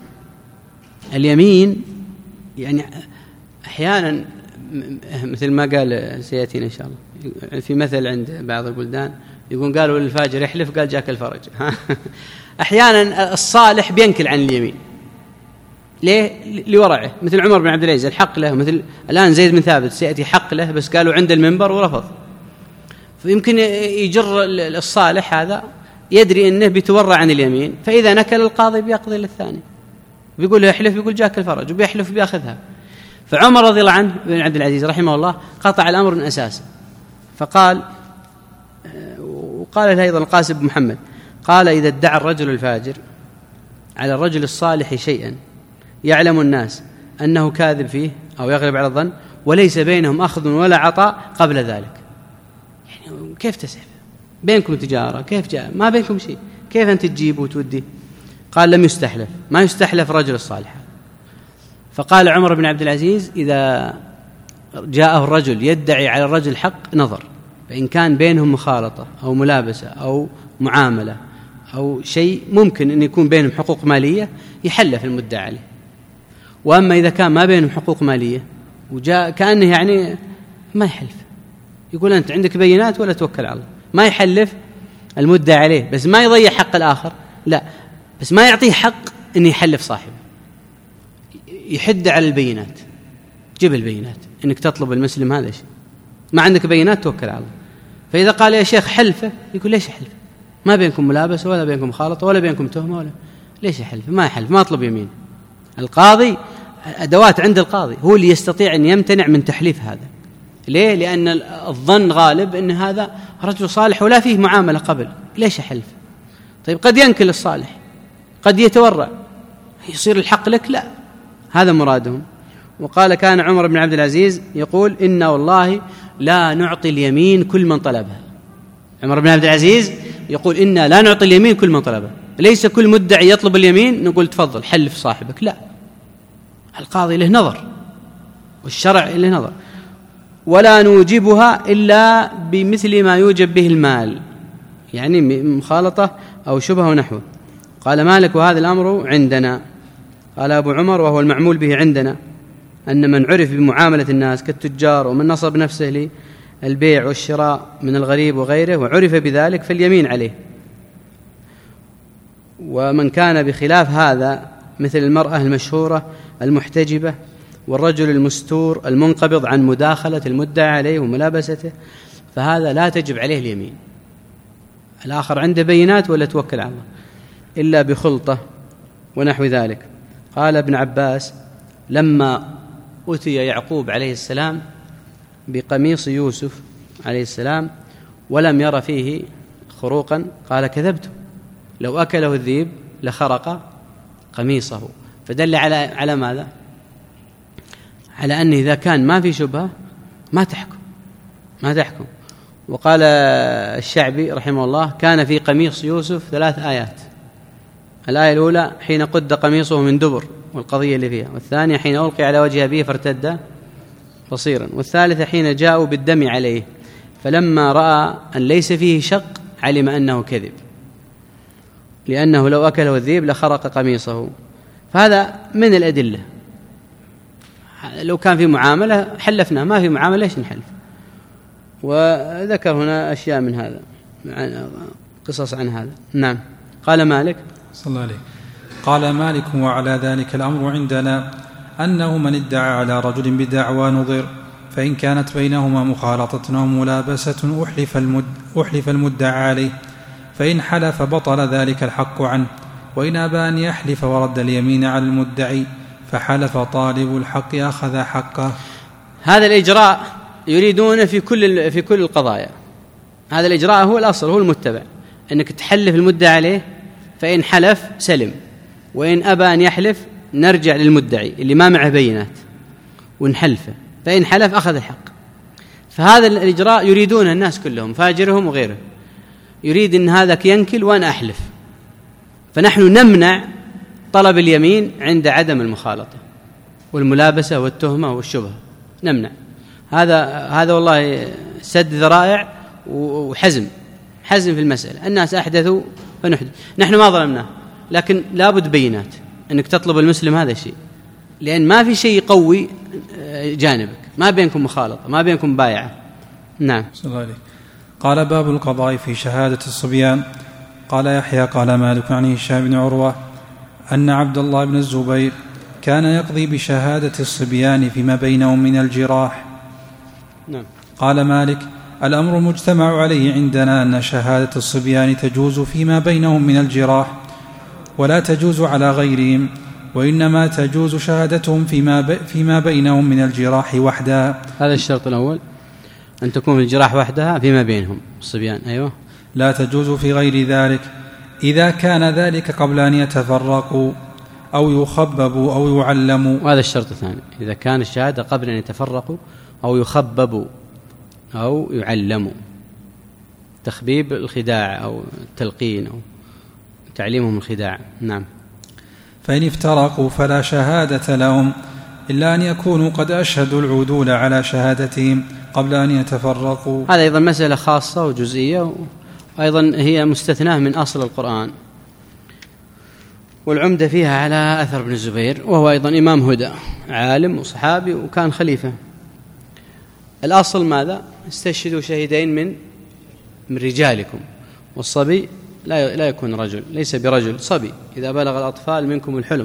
اليمين يعني أحيانا مثل ما قال سيأتينا إن شاء الله في مثل عند بعض البلدان يقول قالوا للفاجر يحلف قال جاك الفرج. أحيانا الصالح بينكل عن اليمين ليه؟ لورعه، مثل عمر بن عبد العزيز الحق له، مثل الآن زيد بن ثابت سيأتي حق له بس قالوا عند المنبر ورفض، فيمكن يجر الصالح هذا يدري أنه بيتورع عن اليمين، فإذا نكل القاضي بيقضي للثاني بيقول له يحلف بيقول جاك الفرج وبيحلف بيأخذها. فعمر رضي الله عنه بن عبد العزيز رحمه الله قطع الأمر من أساسه، فقال وقال له أيضا القاسم بن محمد قال إذا ادعى الرجل الفاجر على الرجل الصالح شيئا يعلم الناس أنه كاذب فيه أو يغلب على الظن وليس بينهم أخذ ولا عطاء قبل ذلك، يعني كيف تسحب بينكم تجارة، كيف جاء ما بينكم شيء، كيف أنت تجيب وتودي؟ قال لم يستحلف، ما يستحلف رجل الصالح. فقال عمر بن عبد العزيز إذا جاءه الرجل يدعي على الرجل حق نظر، فإن كان بينهم مخالطة أو ملابسة أو معاملة أو شيء ممكن أن يكون بينهم حقوق مالية يحلف المدعي عليه، وأما إذا كان ما بينهم حقوق مالية وجاء كأنه يعني ما يحلف، يقول أنت عندك بينات ولا توكل على الله، ما يحلف المدعي عليه بس ما يضيع حق الآخر، لا بس ما يعطيه حق أن يحلف صاحبه، يحد على البينات، جيب البينات أنك تطلب المسلم هذا شيء، ما عندك بينات توكل على الله. فإذا قال يا شيخ حلفه يقول ليش حلف، ما بينكم ملابسة ولا بينكم مخالطة ولا بينكم تهمة ولا ليش يحلف، ما يحلف ما أطلب يمين. القاضي أدوات عند القاضي هو اللي يستطيع أن يمتنع من تحليف هذا، ليه؟ لأن الظن غالب أن هذا رجل صالح ولا فيه معاملة قبل، ليش يحلف؟ طيب قد ينكل الصالح، قد يتورع، يصير الحق لك، لا هذا مرادهم. وقال كان عمر بن عبد العزيز يقول إن والله لا نعطي اليمين كل من طلبها. عمر بن عبد العزيز يقول إنا لا نعطي اليمين كل من طلبها، ليس كل مدعي يطلب اليمين نقول تفضل حلف صاحبك، لا، القاضي له نظر والشرع له نظر، ولا نوجبها إلا بمثل ما يوجب به المال، يعني مخالطة أو شبهه ونحوه. قال مالك وهذا الأمر عندنا. قال أبو عمر وهو المعمول به عندنا أن من عرف بمعاملة الناس كالتجار ومن نصب نفسه للبيع والشراء من الغريب وغيره وعرف بذلك فاليمين عليه، ومن كان بخلاف هذا مثل المرأة المشهورة المحتجبة والرجل المستور المنقبض عن مداخلة المدعى عليه وملابسته فهذا لا تجب عليه اليمين، الآخر عنده بينات ولا توكل على الله إلا بخلطة ونحو ذلك. قال ابن عباس لما أتي يعقوب عليه السلام بقميص يوسف عليه السلام ولم ير فيه خروقا قال كذبت، لو أكله الذيب لخرق قميصه، فدل على على ماذا؟ على أن إذا كان ما في شبهة ما تحكم ما تحكم. وقال الشعبي رحمه الله كان في قميص يوسف ثلاث آيات، الآية الأولى حين قد قميصه من دبر والقضية اللي فيها، والثانية حين ألقي على وجه أبيه فارتد بصيرا، والثالثة حين جاءوا بالدم عليه فلما رأى أن ليس فيه شق علم أنه كذب لأنه لو أكله الذيب لخرق قميصه. فهذا من الأدلة، لو كان في معاملة حلفنا، ما في معاملة ليش نحلف. وذكر هنا أشياء من هذا قصص عن هذا. نعم. قال مالك صلى الله عليه قال مالك وعلى ذلك الأمر عندنا أنه من ادعى على رجل بدعوى نظر، فإن كانت بينهما مخالطة أو ملابسة أحلف, المد أحلف المدعى عليه، فإن حلف بطل ذلك الحق عنه، وإن أبى أن يحلف ورد اليمين على المدعي فحلف طالب الحق أخذ حقه. هذا الإجراء يريدون في كل في كل القضايا، هذا الإجراء هو الأصل هو المتبع، أنك تحلف المدعى عليه، فإن حلف سلم، وإن أبى أن يحلف نرجع للمدعي اللي ما معه بينات ونحلفه، فإن حلف أخذ الحق. فهذا الإجراء يريدون الناس كلهم فاجرهم وغيره، يريد أن هذاك ينكل وأنا أحلف، فنحن نمنع طلب اليمين عند عدم المخالطة والملابسة والتهمة والشبهة، نمنع هذا هذا والله سد ذرائع وحزم حزم في المسألة. الناس أحدثوا فنحدث. نحن ما ظلمناه، لكن لابد بينات أنك تطلب المسلم هذا الشيء، لأن ما في شيء يقوي جانبك، ما بينكم مخالطة، ما بينكم بايعة. نعم. صلى الله عليه. قال باب القضاء في شهادة الصبيان. قال يحيى قال مالك عن هشام بن عروة أن عبد الله بن الزبير كان يقضي بشهادة الصبيان فيما بينهم من الجراح. نعم. قال مالك الأمر مجتمع عليه عندنا أن شهادة الصبيان تجوز فيما بينهم من الجراح ولا تجوز على غيرهم، وإنما تجوز شهادتهم فيما, فيما بينهم من الجراح وحدها. هذا الشرط الأول، أن تكون الجراح وحدها فيما بينهم الصبيان. أيوة. لا تجوز في غير ذلك إذا كان ذلك قبل أن يتفرقوا أو يخببوا أو يعلموا. وهذا الشرط الثاني، إذا كان الشهادة قبل أن يتفرقوا أو يخببوا أو يعلموا، تخبيب الخداع أو التلقين أو تعليمهم الخداع. نعم. فإن افترقوا فلا شهادة لهم إلا أن يكونوا قد أشهدوا العدول على شهادتهم قبل أن يتفرقوا. هذا أيضا مسألة خاصة وجزئية، وأيضا هي مستثناة من أصل القرآن، والعمدة فيها على أثر ابن الزبير، وهو أيضا إمام هدى عالم وصحابي وكان خليفة. الأصل ماذا؟ استشهدوا شهيدين من من رجالكم، والصبي لا لا يكون رجل، ليس برجل، صبي إذا بلغ الأطفال منكم الحلم.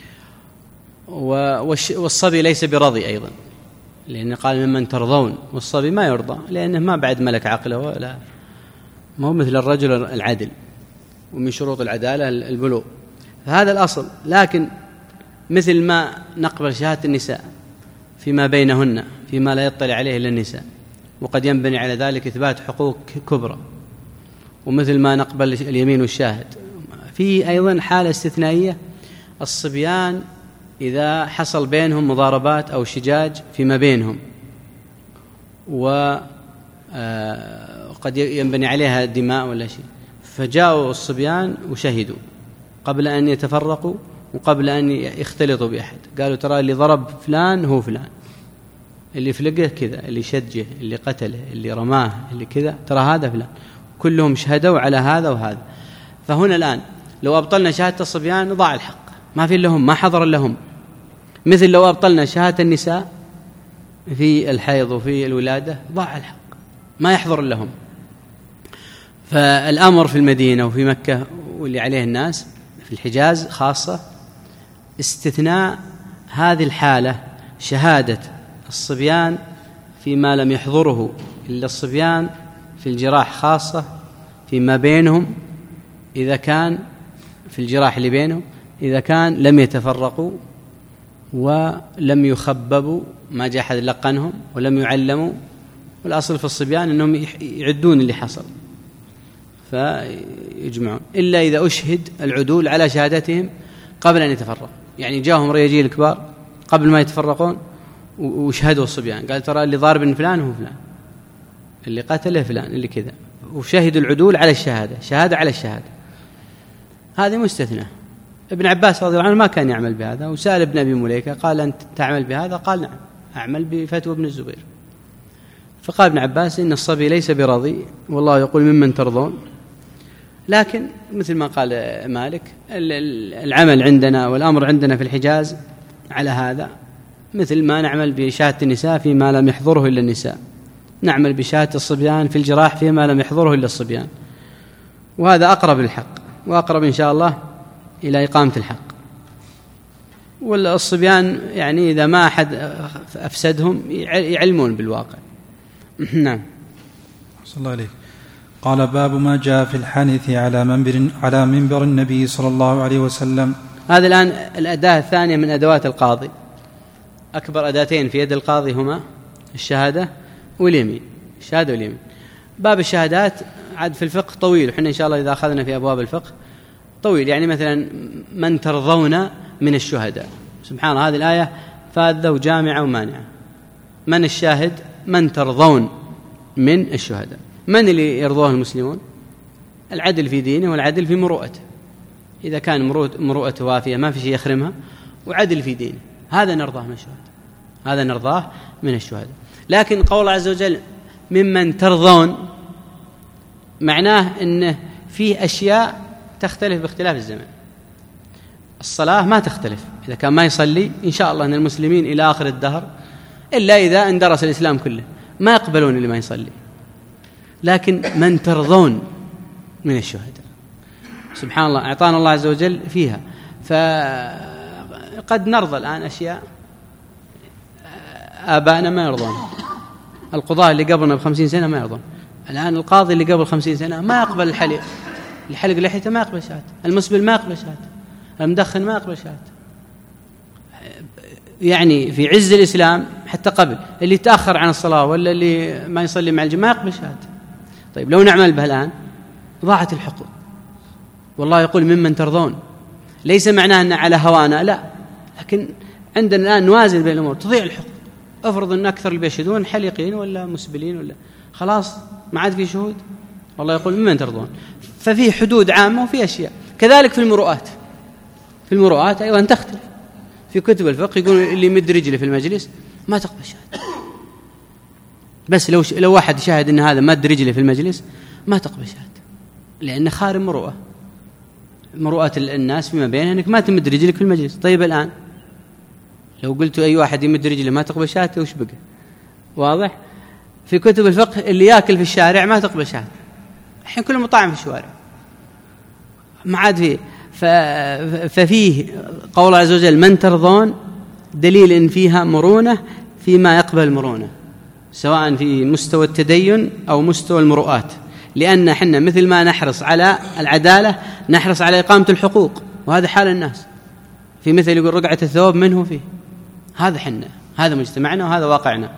والصبي ليس برضي أيضا، لأن قال ممن ترضون، والصبي ما يرضى لأنه ما بعد ملك عقله، ولا ما هو مثل الرجل العدل، ومن شروط العدالة البلوغ. فهذا الأصل. لكن مثل ما نقبل شهادة النساء فيما بينهن فيما لا يطلع عليه إلا النساء، وقد ينبني على ذلك إثبات حقوق كبرى، ومثل ما نقبل اليمين والشاهد، في أيضا حالة استثنائية الصبيان إذا حصل بينهم مضاربات أو شجاج فيما بينهم وقد ينبني عليها دماء ولا شيء، فجاءوا الصبيان وشهدوا قبل أن يتفرقوا وقبل أن يختلطوا بأحد، قالوا ترى اللي ضرب فلان هو فلان، اللي فلقه كذا، اللي شجه، اللي قتله، اللي رماه، اللي كذا، ترى هذا فلان، كلهم شهدوا على هذا وهذا. فهنا الآن لو أبطلنا شهادة الصبيان ضاع الحق، ما في لهم، ما حضر لهم، مثل لو أبطلنا شهادة النساء في الحيض وفي الولادة ضاع الحق، ما يحضر لهم. فالأمر في المدينة وفي مكة واللي عليه الناس في الحجاز خاصة استثناء هذه الحالة، شهادة الصبيان فيما لم يحضره إلا الصبيان في الجراح خاصة فيما بينهم، إذا كان في الجراح اللي بينهم إذا كان لم يتفرقوا ولم يخببوا، ما جاء أحد لقنهم، ولم يعلموا. والأصل في الصبيان أنهم يعدون اللي حصل فيجمعون، إلا إذا أشهد العدول على شهادتهم قبل أن يتفرقوا، يعني جاءهم رجال الكبار قبل ما يتفرقون وشهدوا الصبيان، قال ترى اللي ضارب فلان هو فلان، اللي قتله فلان، اللي كذا، وشهدوا العدول على الشهادة، شهادة على الشهادة، هذه مستثنى. ابن عباس رضي الله عنه ما كان يعمل بهذا، وسأل ابن أبي مليكة قال أنت تعمل بهذا؟ قال نعم أعمل بفتوى ابن الزبير. فقال ابن عباس إن الصبي ليس برضي، والله يقول ممن ترضون. لكن مثل ما قال مالك العمل عندنا والأمر عندنا في الحجاز على هذا، مثل ما نعمل بشهادة النساء فيما لم يحضره إلا النساء، نعمل بشهادة الصبيان في الجراح فيما لم يحضره إلا الصبيان، وهذا أقرب للحق وأقرب إن شاء الله إلى إقامة الحق. والصبيان يعني إذا ما أحد أفسدهم يعلمون بالواقع. نعم. صلى الله عليه. قال باب ما جاء في الحنث على منبر على منبر النبي صلى الله عليه وسلم. هذا الآن الأداة الثانية من أدوات القاضي. أكبر أداتين في يد القاضي هما الشهادة واليمين، الشهادة واليمين. باب الشهادات عاد في الفقه طويل، وحنا إن شاء الله إذا أخذنا في أبواب الفقه طويل، يعني مثلا من ترضون من الشهداء، سبحان الله هذه الآية فاذة وجامعة ومانعة. من الشاهد؟ من ترضون من الشهداء. من اللي يرضوه المسلمون؟ العدل في دينه والعدل في مروءته، إذا كان مروءته وافية ما في شيء يخرمها، وعدل في دينه، هذا نرضاه من الشهداء، هذا نرضاه من الشهداء. لكن قول عز وجل ممن ترضون معناه أنه فيه أشياء تختلف باختلاف الزمن. الصلاة ما تختلف، إذا كان ما يصلي إن شاء الله أن المسلمين إلى آخر الدهر إلا إذا اندرس الإسلام كله ما يقبلون اللي ما يصلي. لكن من ترضون من الشهداء سبحان الله أعطانا الله عز وجل فيها. فقد نرضى الآن أشياء آبائنا ما يرضون، القضاة اللي قبلنا بخمسين سنة ما يرضون، الآن القاضي اللي قبل خمسين سنة ما يقبل الحلق، الحلق لحيته ما يقبل شهادة، المسبل ما يقبل شهادة، المدخن ما يقبل شهادة. يعني في عز الإسلام حتى قبل اللي تأخر عن الصلاة ولا اللي ما يصلي مع الجماعة ما يقبل شهادة. طيب لو نعمل بها الآن ضاعت الحقوق. والله يقول ممن ترضون، ليس معناه أن على هوانا، لا، لكن عندنا الآن نوازن بين الأمور، تضيع الحقوق. أفرض أن أكثر اللي بيشهدون حليقين ولا مسبلين ولا خلاص ما عاد في شهود، والله يقول ممن ترضون. ففي حدود عامة وفي أشياء. كذلك في المروءات، في المروءات أيضا تختلف. في كتب الفقه يقول اللي مد رجله في المجلس ما تقبل شهادة، بس لو لو واحد شاهد أن هذا مد رجله في المجلس ما تقبل شهادة، لأنه خارج مروءة، مروءة الناس فيما بينها أنك ما تمد رجلك في المجلس. طيب الآن لو قلت أي واحد يمد رجله ما تقبل شهادة وش بقى؟ واضح؟ في كتب الفقه اللي يأكل في الشارع ما تقبل شهادة، الحين كل مطاعم في الشوارع ما عاد فيه. ففيه قول عز وجل من ترضون دليل إن فيها مرونة فيما يقبل مرونة، سواء في مستوى التدين أو مستوى المروءات، لأن حنا مثل ما نحرص على العدالة نحرص على إقامة الحقوق، وهذا حال الناس. في مثل يقول رقعة الثواب منه فيه، هذا حنا، هذا مجتمعنا وهذا واقعنا.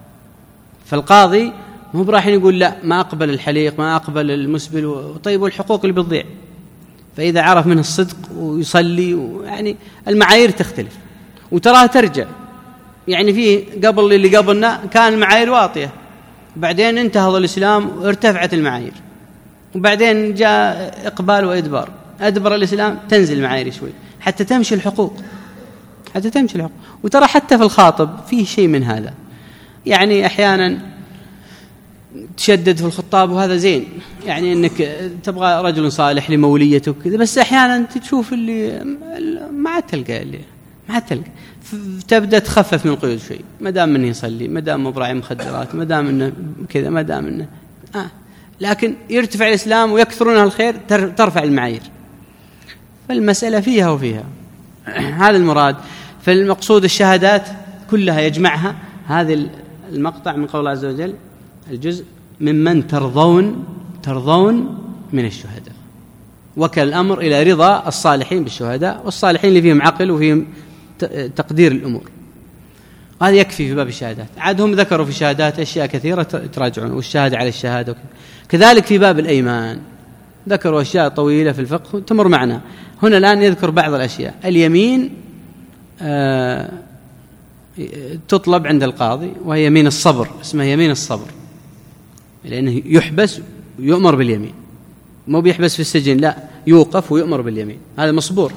فالقاضي مو براح يقول لا ما أقبل الحليق ما أقبل المسبل، طيب والحقوق اللي بتضيع. فإذا عرف منه الصدق ويصلي، يعني المعايير تختلف وتراها ترجع. يعني فيه قبل اللي قبلنا كان المعايير واطية، بعدين انتهض الإسلام وارتفعت المعايير، وبعدين جاء إقبال وإدبار، أدبر الإسلام تنزل المعايير شوي حتى تمشي الحقوق، حتى تمشي الحقوق. وترى حتى في الخاطب فيه شيء من هذا، يعني أحيانا تشدد في الخطاب وهذا زين، يعني أنك تبغى رجل صالح لموليته وكذا، بس أحيانا تشوف اللي ما عاد تلقى، اللي ما عاد تلقى، تبدأ تخفف من القيود شيء، ما دام منه يصلي، ما دام مبراعي مخدرات، ما دام انه كذا، ما دام انه آه. لكن يرتفع الإسلام ويكثرون الخير ترفع المعايير. فالمسألة فيها وفيها هذا المراد. فالمقصود الشهادات كلها يجمعها هذه المقطع من قول عز وجل الجزء ممن ترضون، ترضون من الشهداء، وكل الأمر إلى رضا الصالحين بالشهداء، والصالحين اللي فيهم عقل وفيهم تقدير الأمور. هذا يكفي في باب الشهادات. عاد هم ذكروا في الشهادات أشياء كثيرة تراجعون، والشهادة على الشهادة وكذا. كذلك في باب الأيمان ذكروا أشياء طويلة في الفقه تمر معنا. هنا الآن يذكر بعض الأشياء. اليمين آه تطلب عند القاضي، وهي يمين الصبر، اسمها يمين الصبر، لأنه يحبس ويؤمر باليمين، مو بيحبس في السجن، لا، يوقف ويؤمر باليمين، هذا مصبور.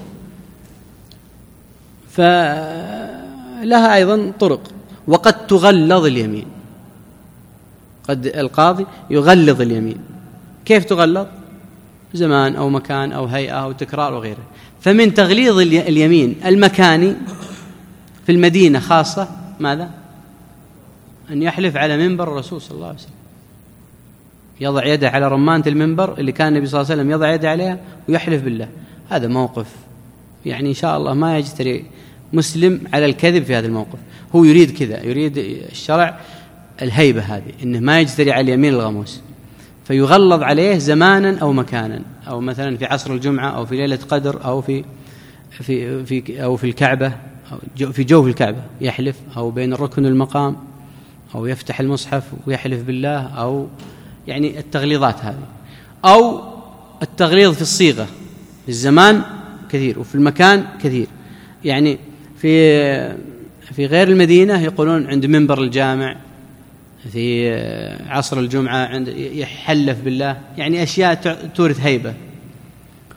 فلها أيضا طرق. وقد تغلظ اليمين، قد القاضي يغلظ اليمين. كيف تغلظ؟ زمان أو مكان أو هيئة أو تكرار وغيره. فمن تغليظ اليمين المكاني في المدينة خاصة ماذا؟ أن يحلف على منبر الرسول صلى الله عليه وسلم، يضع يده على رمانة المنبر اللي كان النبي صلى الله عليه وسلم يضع يده عليها ويحلف بالله. هذا موقف يعني إن شاء الله ما يجتري مسلم على الكذب في هذا الموقف. هو يريد كذا، يريد الشرع الهيبة هذه، إنه ما يجتري على اليمين الغموس، فيغلظ عليه زمانا أو مكانا، أو مثلا في عصر الجمعة أو في ليلة قدر أو في في في أو في الكعبة أو في جوف الكعبة يحلف، أو بين الركن والمقام، أو يفتح المصحف ويحلف بالله، أو يعني التغليظات هذه. أو التغليظ في الصيغة، في الزمان كثير وفي المكان كثير. يعني في في غير المدينة يقولون عند منبر الجامع، في عصر الجمعة عند يحلف بالله، يعني أشياء تورث هيبة.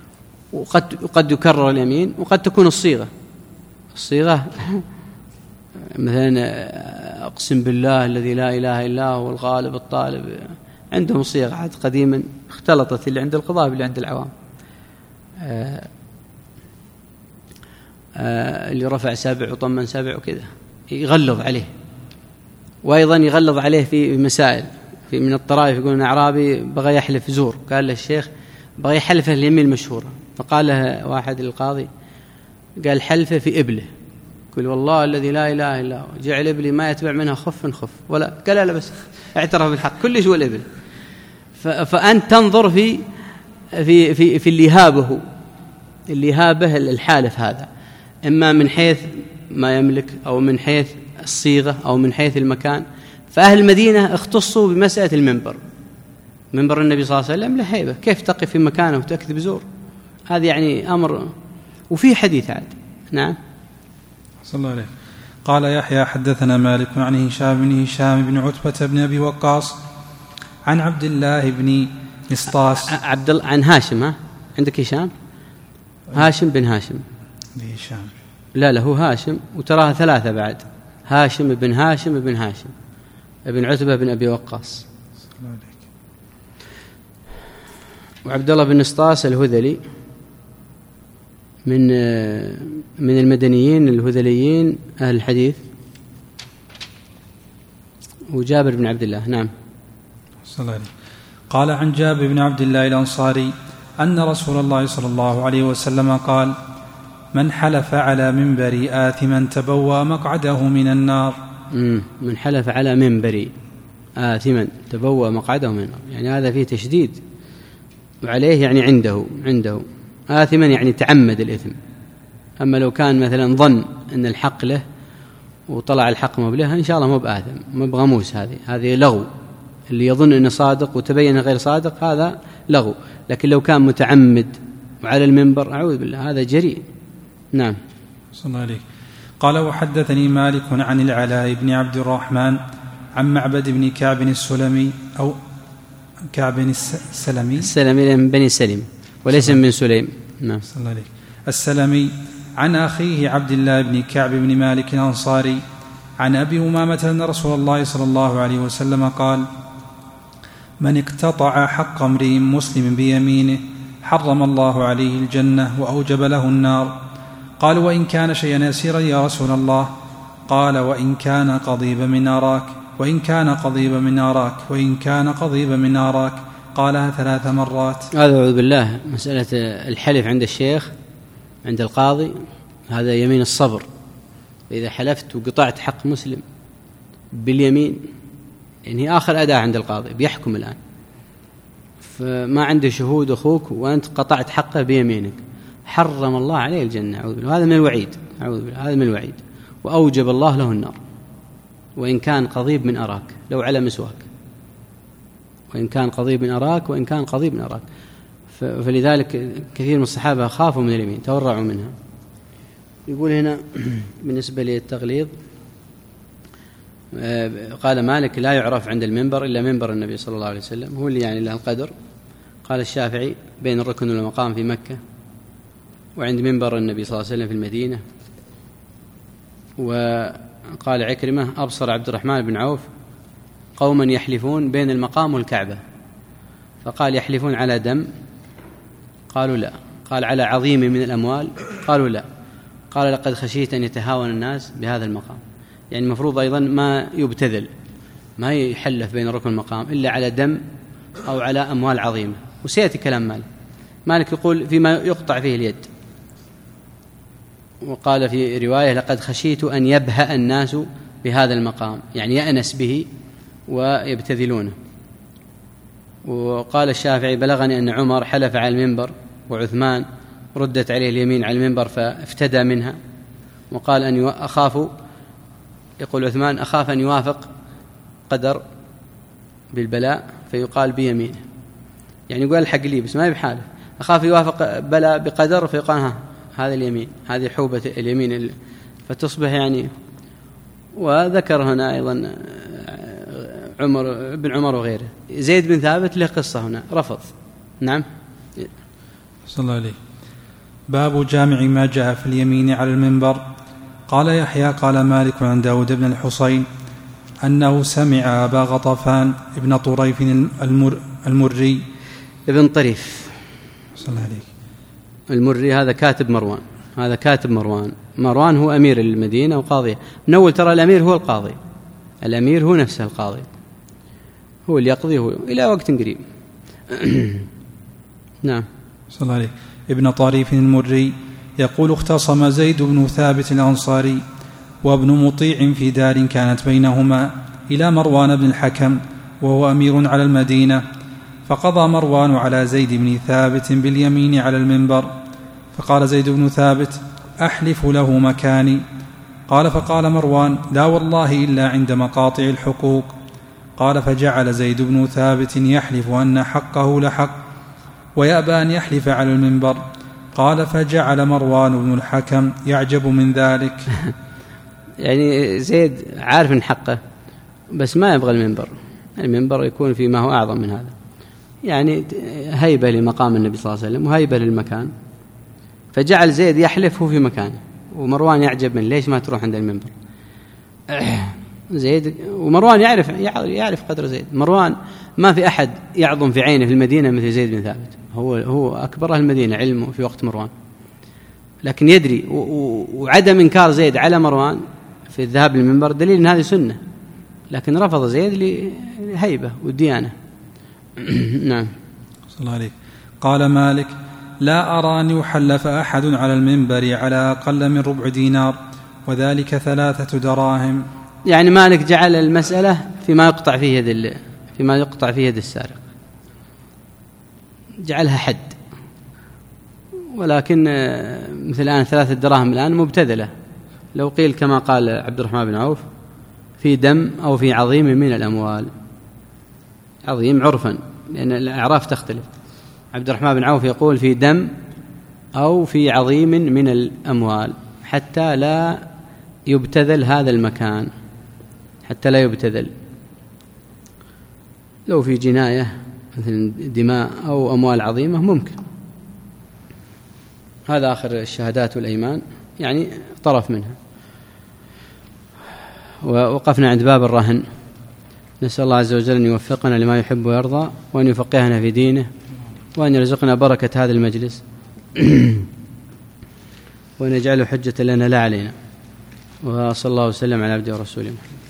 وقد قد يكرر اليمين، وقد تكون الصيغة الصيغة مثلا أقسم بالله الذي لا إله إلا هو الغالب الطالب، عندهم صيغ عاد قديما اختلطت اللي عند القضاة باللي عند العوام. آه آه اللي رفع سبع وطمن سبع وكذا يغلظ عليه، وأيضا يغلظ عليه في مسائل. في من الطرائف يقولون أعرابي بغى يحلف زور، قال له الشيخ بغى يحلفه اليمين المشهورة، فقال له واحد للقاضي قال حلفه في إبله، قل والله الذي لا إله إلا هو جعل إبلي ما يتبع منها خف خف، ولا قال لا بس اعترف بالحق كل شيء الإبل. فأنت تنظر في في في في اللي هابه اللي هابه الحالف هذا، إما من حيث ما يملك أو من حيث الصيغة أو من حيث المكان. فأهل المدينة اختصوا بمسألة المنبر، منبر النبي صلى الله عليه وسلم له هيبة، كيف تقف في مكانه وتكذب زور؟ هذا يعني أمر. وفي حديث عاد. نعم. صلى الله عليه. قال يحيى حدثنا مالك عن هشام بن هشام بن عتبة بن أبي وقاص عن عبد الله بن نسطاس عبد الله عن هاشم. ها عندك هشام؟ هاشم بن هاشم. هشام لا لا هو هاشم، وتراها ثلاثة بعد، هاشم بن هاشم بن هاشم ابن عتبة بن أبي وقاص. وعبد الله بن نسطاس الهذلي من من المدنيين الهذليين أهل الحديث، وجابر بن عبد الله. نعم. صلى الله عليه. قال عن جابر بن عبد الله الأنصاري أن رسول الله صلى الله عليه وسلم قال من حلف على منبري آثما تبوأ مقعده من النار. من حلف على منبري آثما تبوأ مقعده من النار، يعني هذا فيه تشديد، وعليه يعني عنده عنده آثما يعني تعمد الإثم. أما لو كان مثلا ظن أن الحق له وطلع الحق ما بله إن شاء الله مو بآثم، مو بغموس، هذه هذه لغو. اللي يظن أنه صادق وتبين غير صادق هذا لغو، لكن لو كان متعمد وعلى المنبر أعوذ بالله هذا جريء. نعم. صلى الله عليه. قال وحدثني مالك عن العلاء بن عبد الرحمن عن معبد بن كعب السلمي أو كعب السلمي السلمي من بني سليم وليس من سليم. نعم. صلى الله عليه. السلمي عن أخيه عبد الله بن كعب بن مالك الأنصاري عن أبي أمامة أن رسول الله صلى الله عليه وسلم قال من اقتطع حق امرئ مسلم بيمينه حرم الله عليه الجنة وأوجب له النار. قال وإن كان شيئا يسيرا يا رسول الله؟ قال وإن كان قضيب من أراك وإن كان قضيب من أراك وإن كان قضيب من أراك. قالها ثلاث مرات. هذا أعوذ بالله مسألة الحلف عند الشيخ عند القاضي هذا يمين الصبر. إذا حلفت وقطعت حق مسلم باليمين يعني هي آخر أداة عند القاضي بيحكم الآن، فما عنده شهود أخوك وأنت قطعت حقه بيمينك حرم الله عليه الجنة. أعوذ بالله. هذا من الوعيد. أعوذ بالله. هذا من الوعيد. وأوجب الله له النار وإن كان قضيب من أراك، لو على مسواك، وإن كان قضيب من أراك وإن كان قضيب من أراك. فلذلك كثير من الصحابة خافوا من اليمين تورعوا منها. يقول هنا بالنسبة للتغليظ قال مالك لا يعرف عند المنبر إلا منبر النبي صلى الله عليه وسلم، هو اللي يعني له القدر. قال الشافعي بين الركن والمقام في مكة، وعند منبر النبي صلى الله عليه وسلم في المدينة. وقال عكرمة أبصر عبد الرحمن بن عوف قوما يحلفون بين المقام والكعبة، فقال يحلفون على دم؟ قالوا لا. قال على عظيم من الأموال؟ قالوا لا. قال لقد خشيت أن يتهاون الناس بهذا المقام. يعني المفروض أيضا ما يبتذل، ما يحلف بين الركن والمقام إلا على دم أو على أموال عظيمة. وسيأتي كلام مالك. مالك يقول فيما يقطع فيه اليد. وقال في رواية لقد خشيت أن يبهأ الناس بهذا المقام، يعني يأنس به ويبتذلونه. وقال الشافعي بلغني أن عمر حلف على المنبر وعثمان ردت عليه اليمين على المنبر فافتدى منها. وقال أن أخاف، يقول عثمان أخاف أن يوافق قدر بالبلاء فيقال بيمينه، يعني يقول الحق لي بس ما بحاله، أخاف يوافق بلاء بقدر فيقال ها هذا اليمين، هذه حوبة اليمين فتصبح يعني. وذكر هنا أيضا عمر بن عمر وغيره. زيد بن ثابت له قصة هنا رفض. نعم. صلى الله عليه. باب جامع ما جاء في اليمين على المنبر. قال يحيى قال مالك عن داود بن الحصين أنه سمع أبا غطفان ابن طريف المر المري ابن طريف صلى عليك المري، هذا كاتب مروان، هذا كاتب مروان. مروان هو أمير المدينة وقاضي. من أول ترى الأمير هو القاضي، الأمير هو نفسه القاضي، هو اللي يقضي هو إلى وقت قريب. نعم. صلى الله عليه. ابن طريف المري يقول اختصم زيد بن ثابت الأنصاري وابن مطيع في دار كانت بينهما إلى مروان بن الحكم وهو أمير على المدينة، فقضى مروان على زيد بن ثابت باليمين على المنبر، فقال زيد بن ثابت أحلف له مكاني. قال فقال مروان لا والله إلا عند مقاطع الحقوق. قال فجعل زيد بن ثابت يحلف أن حقه لحق ويأبى أن يحلف على المنبر. قال فجعل مروان بن الحكم يعجب من ذلك. يعني زيد عارف من حقه بس ما يبغى المنبر، المنبر يكون فيه ما هو أعظم من هذا، يعني هيبة لمقام النبي صلى الله عليه وسلم وهيبة للمكان، فجعل زيد يحلفه في مكانه، ومروان يعجب من ليش ما تروح عند المنبر. زيد ومروان يعرف يعرف قدر زيد. مروان ما في أحد يعظم في عينه في المدينة مثل زيد بن ثابت، هو هو أكبر أهل المدينة علمه في وقت مروان، لكن يدري وعدم إنكار زيد على مروان في الذهاب للمنبر دليل أن هذه سنة، لكن رفض زيد لهيبة والديانة. نعم. صلى الله عليه. قال مالك لا أرى أن يحلف أحد على المنبر على أقل من ربع دينار وذلك ثلاثة دراهم. يعني مالك جعل المسألة فيما يقطع فيه يد فيما يقطع فيه يد السارق، جعلها حد، ولكن مثل الآن ثلاثة دراهم الآن مبتذلة، لو قيل كما قال عبد الرحمن بن عوف في دم أو في عظيم من الأموال، عظيم عرفا لأن الأعراف تختلف، عبد الرحمن بن عوف يقول في دم أو في عظيم من الأموال حتى لا يبتذل هذا المكان، حتى لا يبتذل. لو في جناية مثل دماء أو أموال عظيمة ممكن. هذا آخر الشهادات والأيمان، يعني طرف منها. ووقفنا عند باب الرهن. نسأل الله عز وجل أن يوفقنا لما يحب ويرضى، وأن يفقهنا في دينه، وأن يرزقنا بركة هذا المجلس، وأن يجعله حجة لنا لا علينا. وصلى الله وسلم على عبده ورسوله.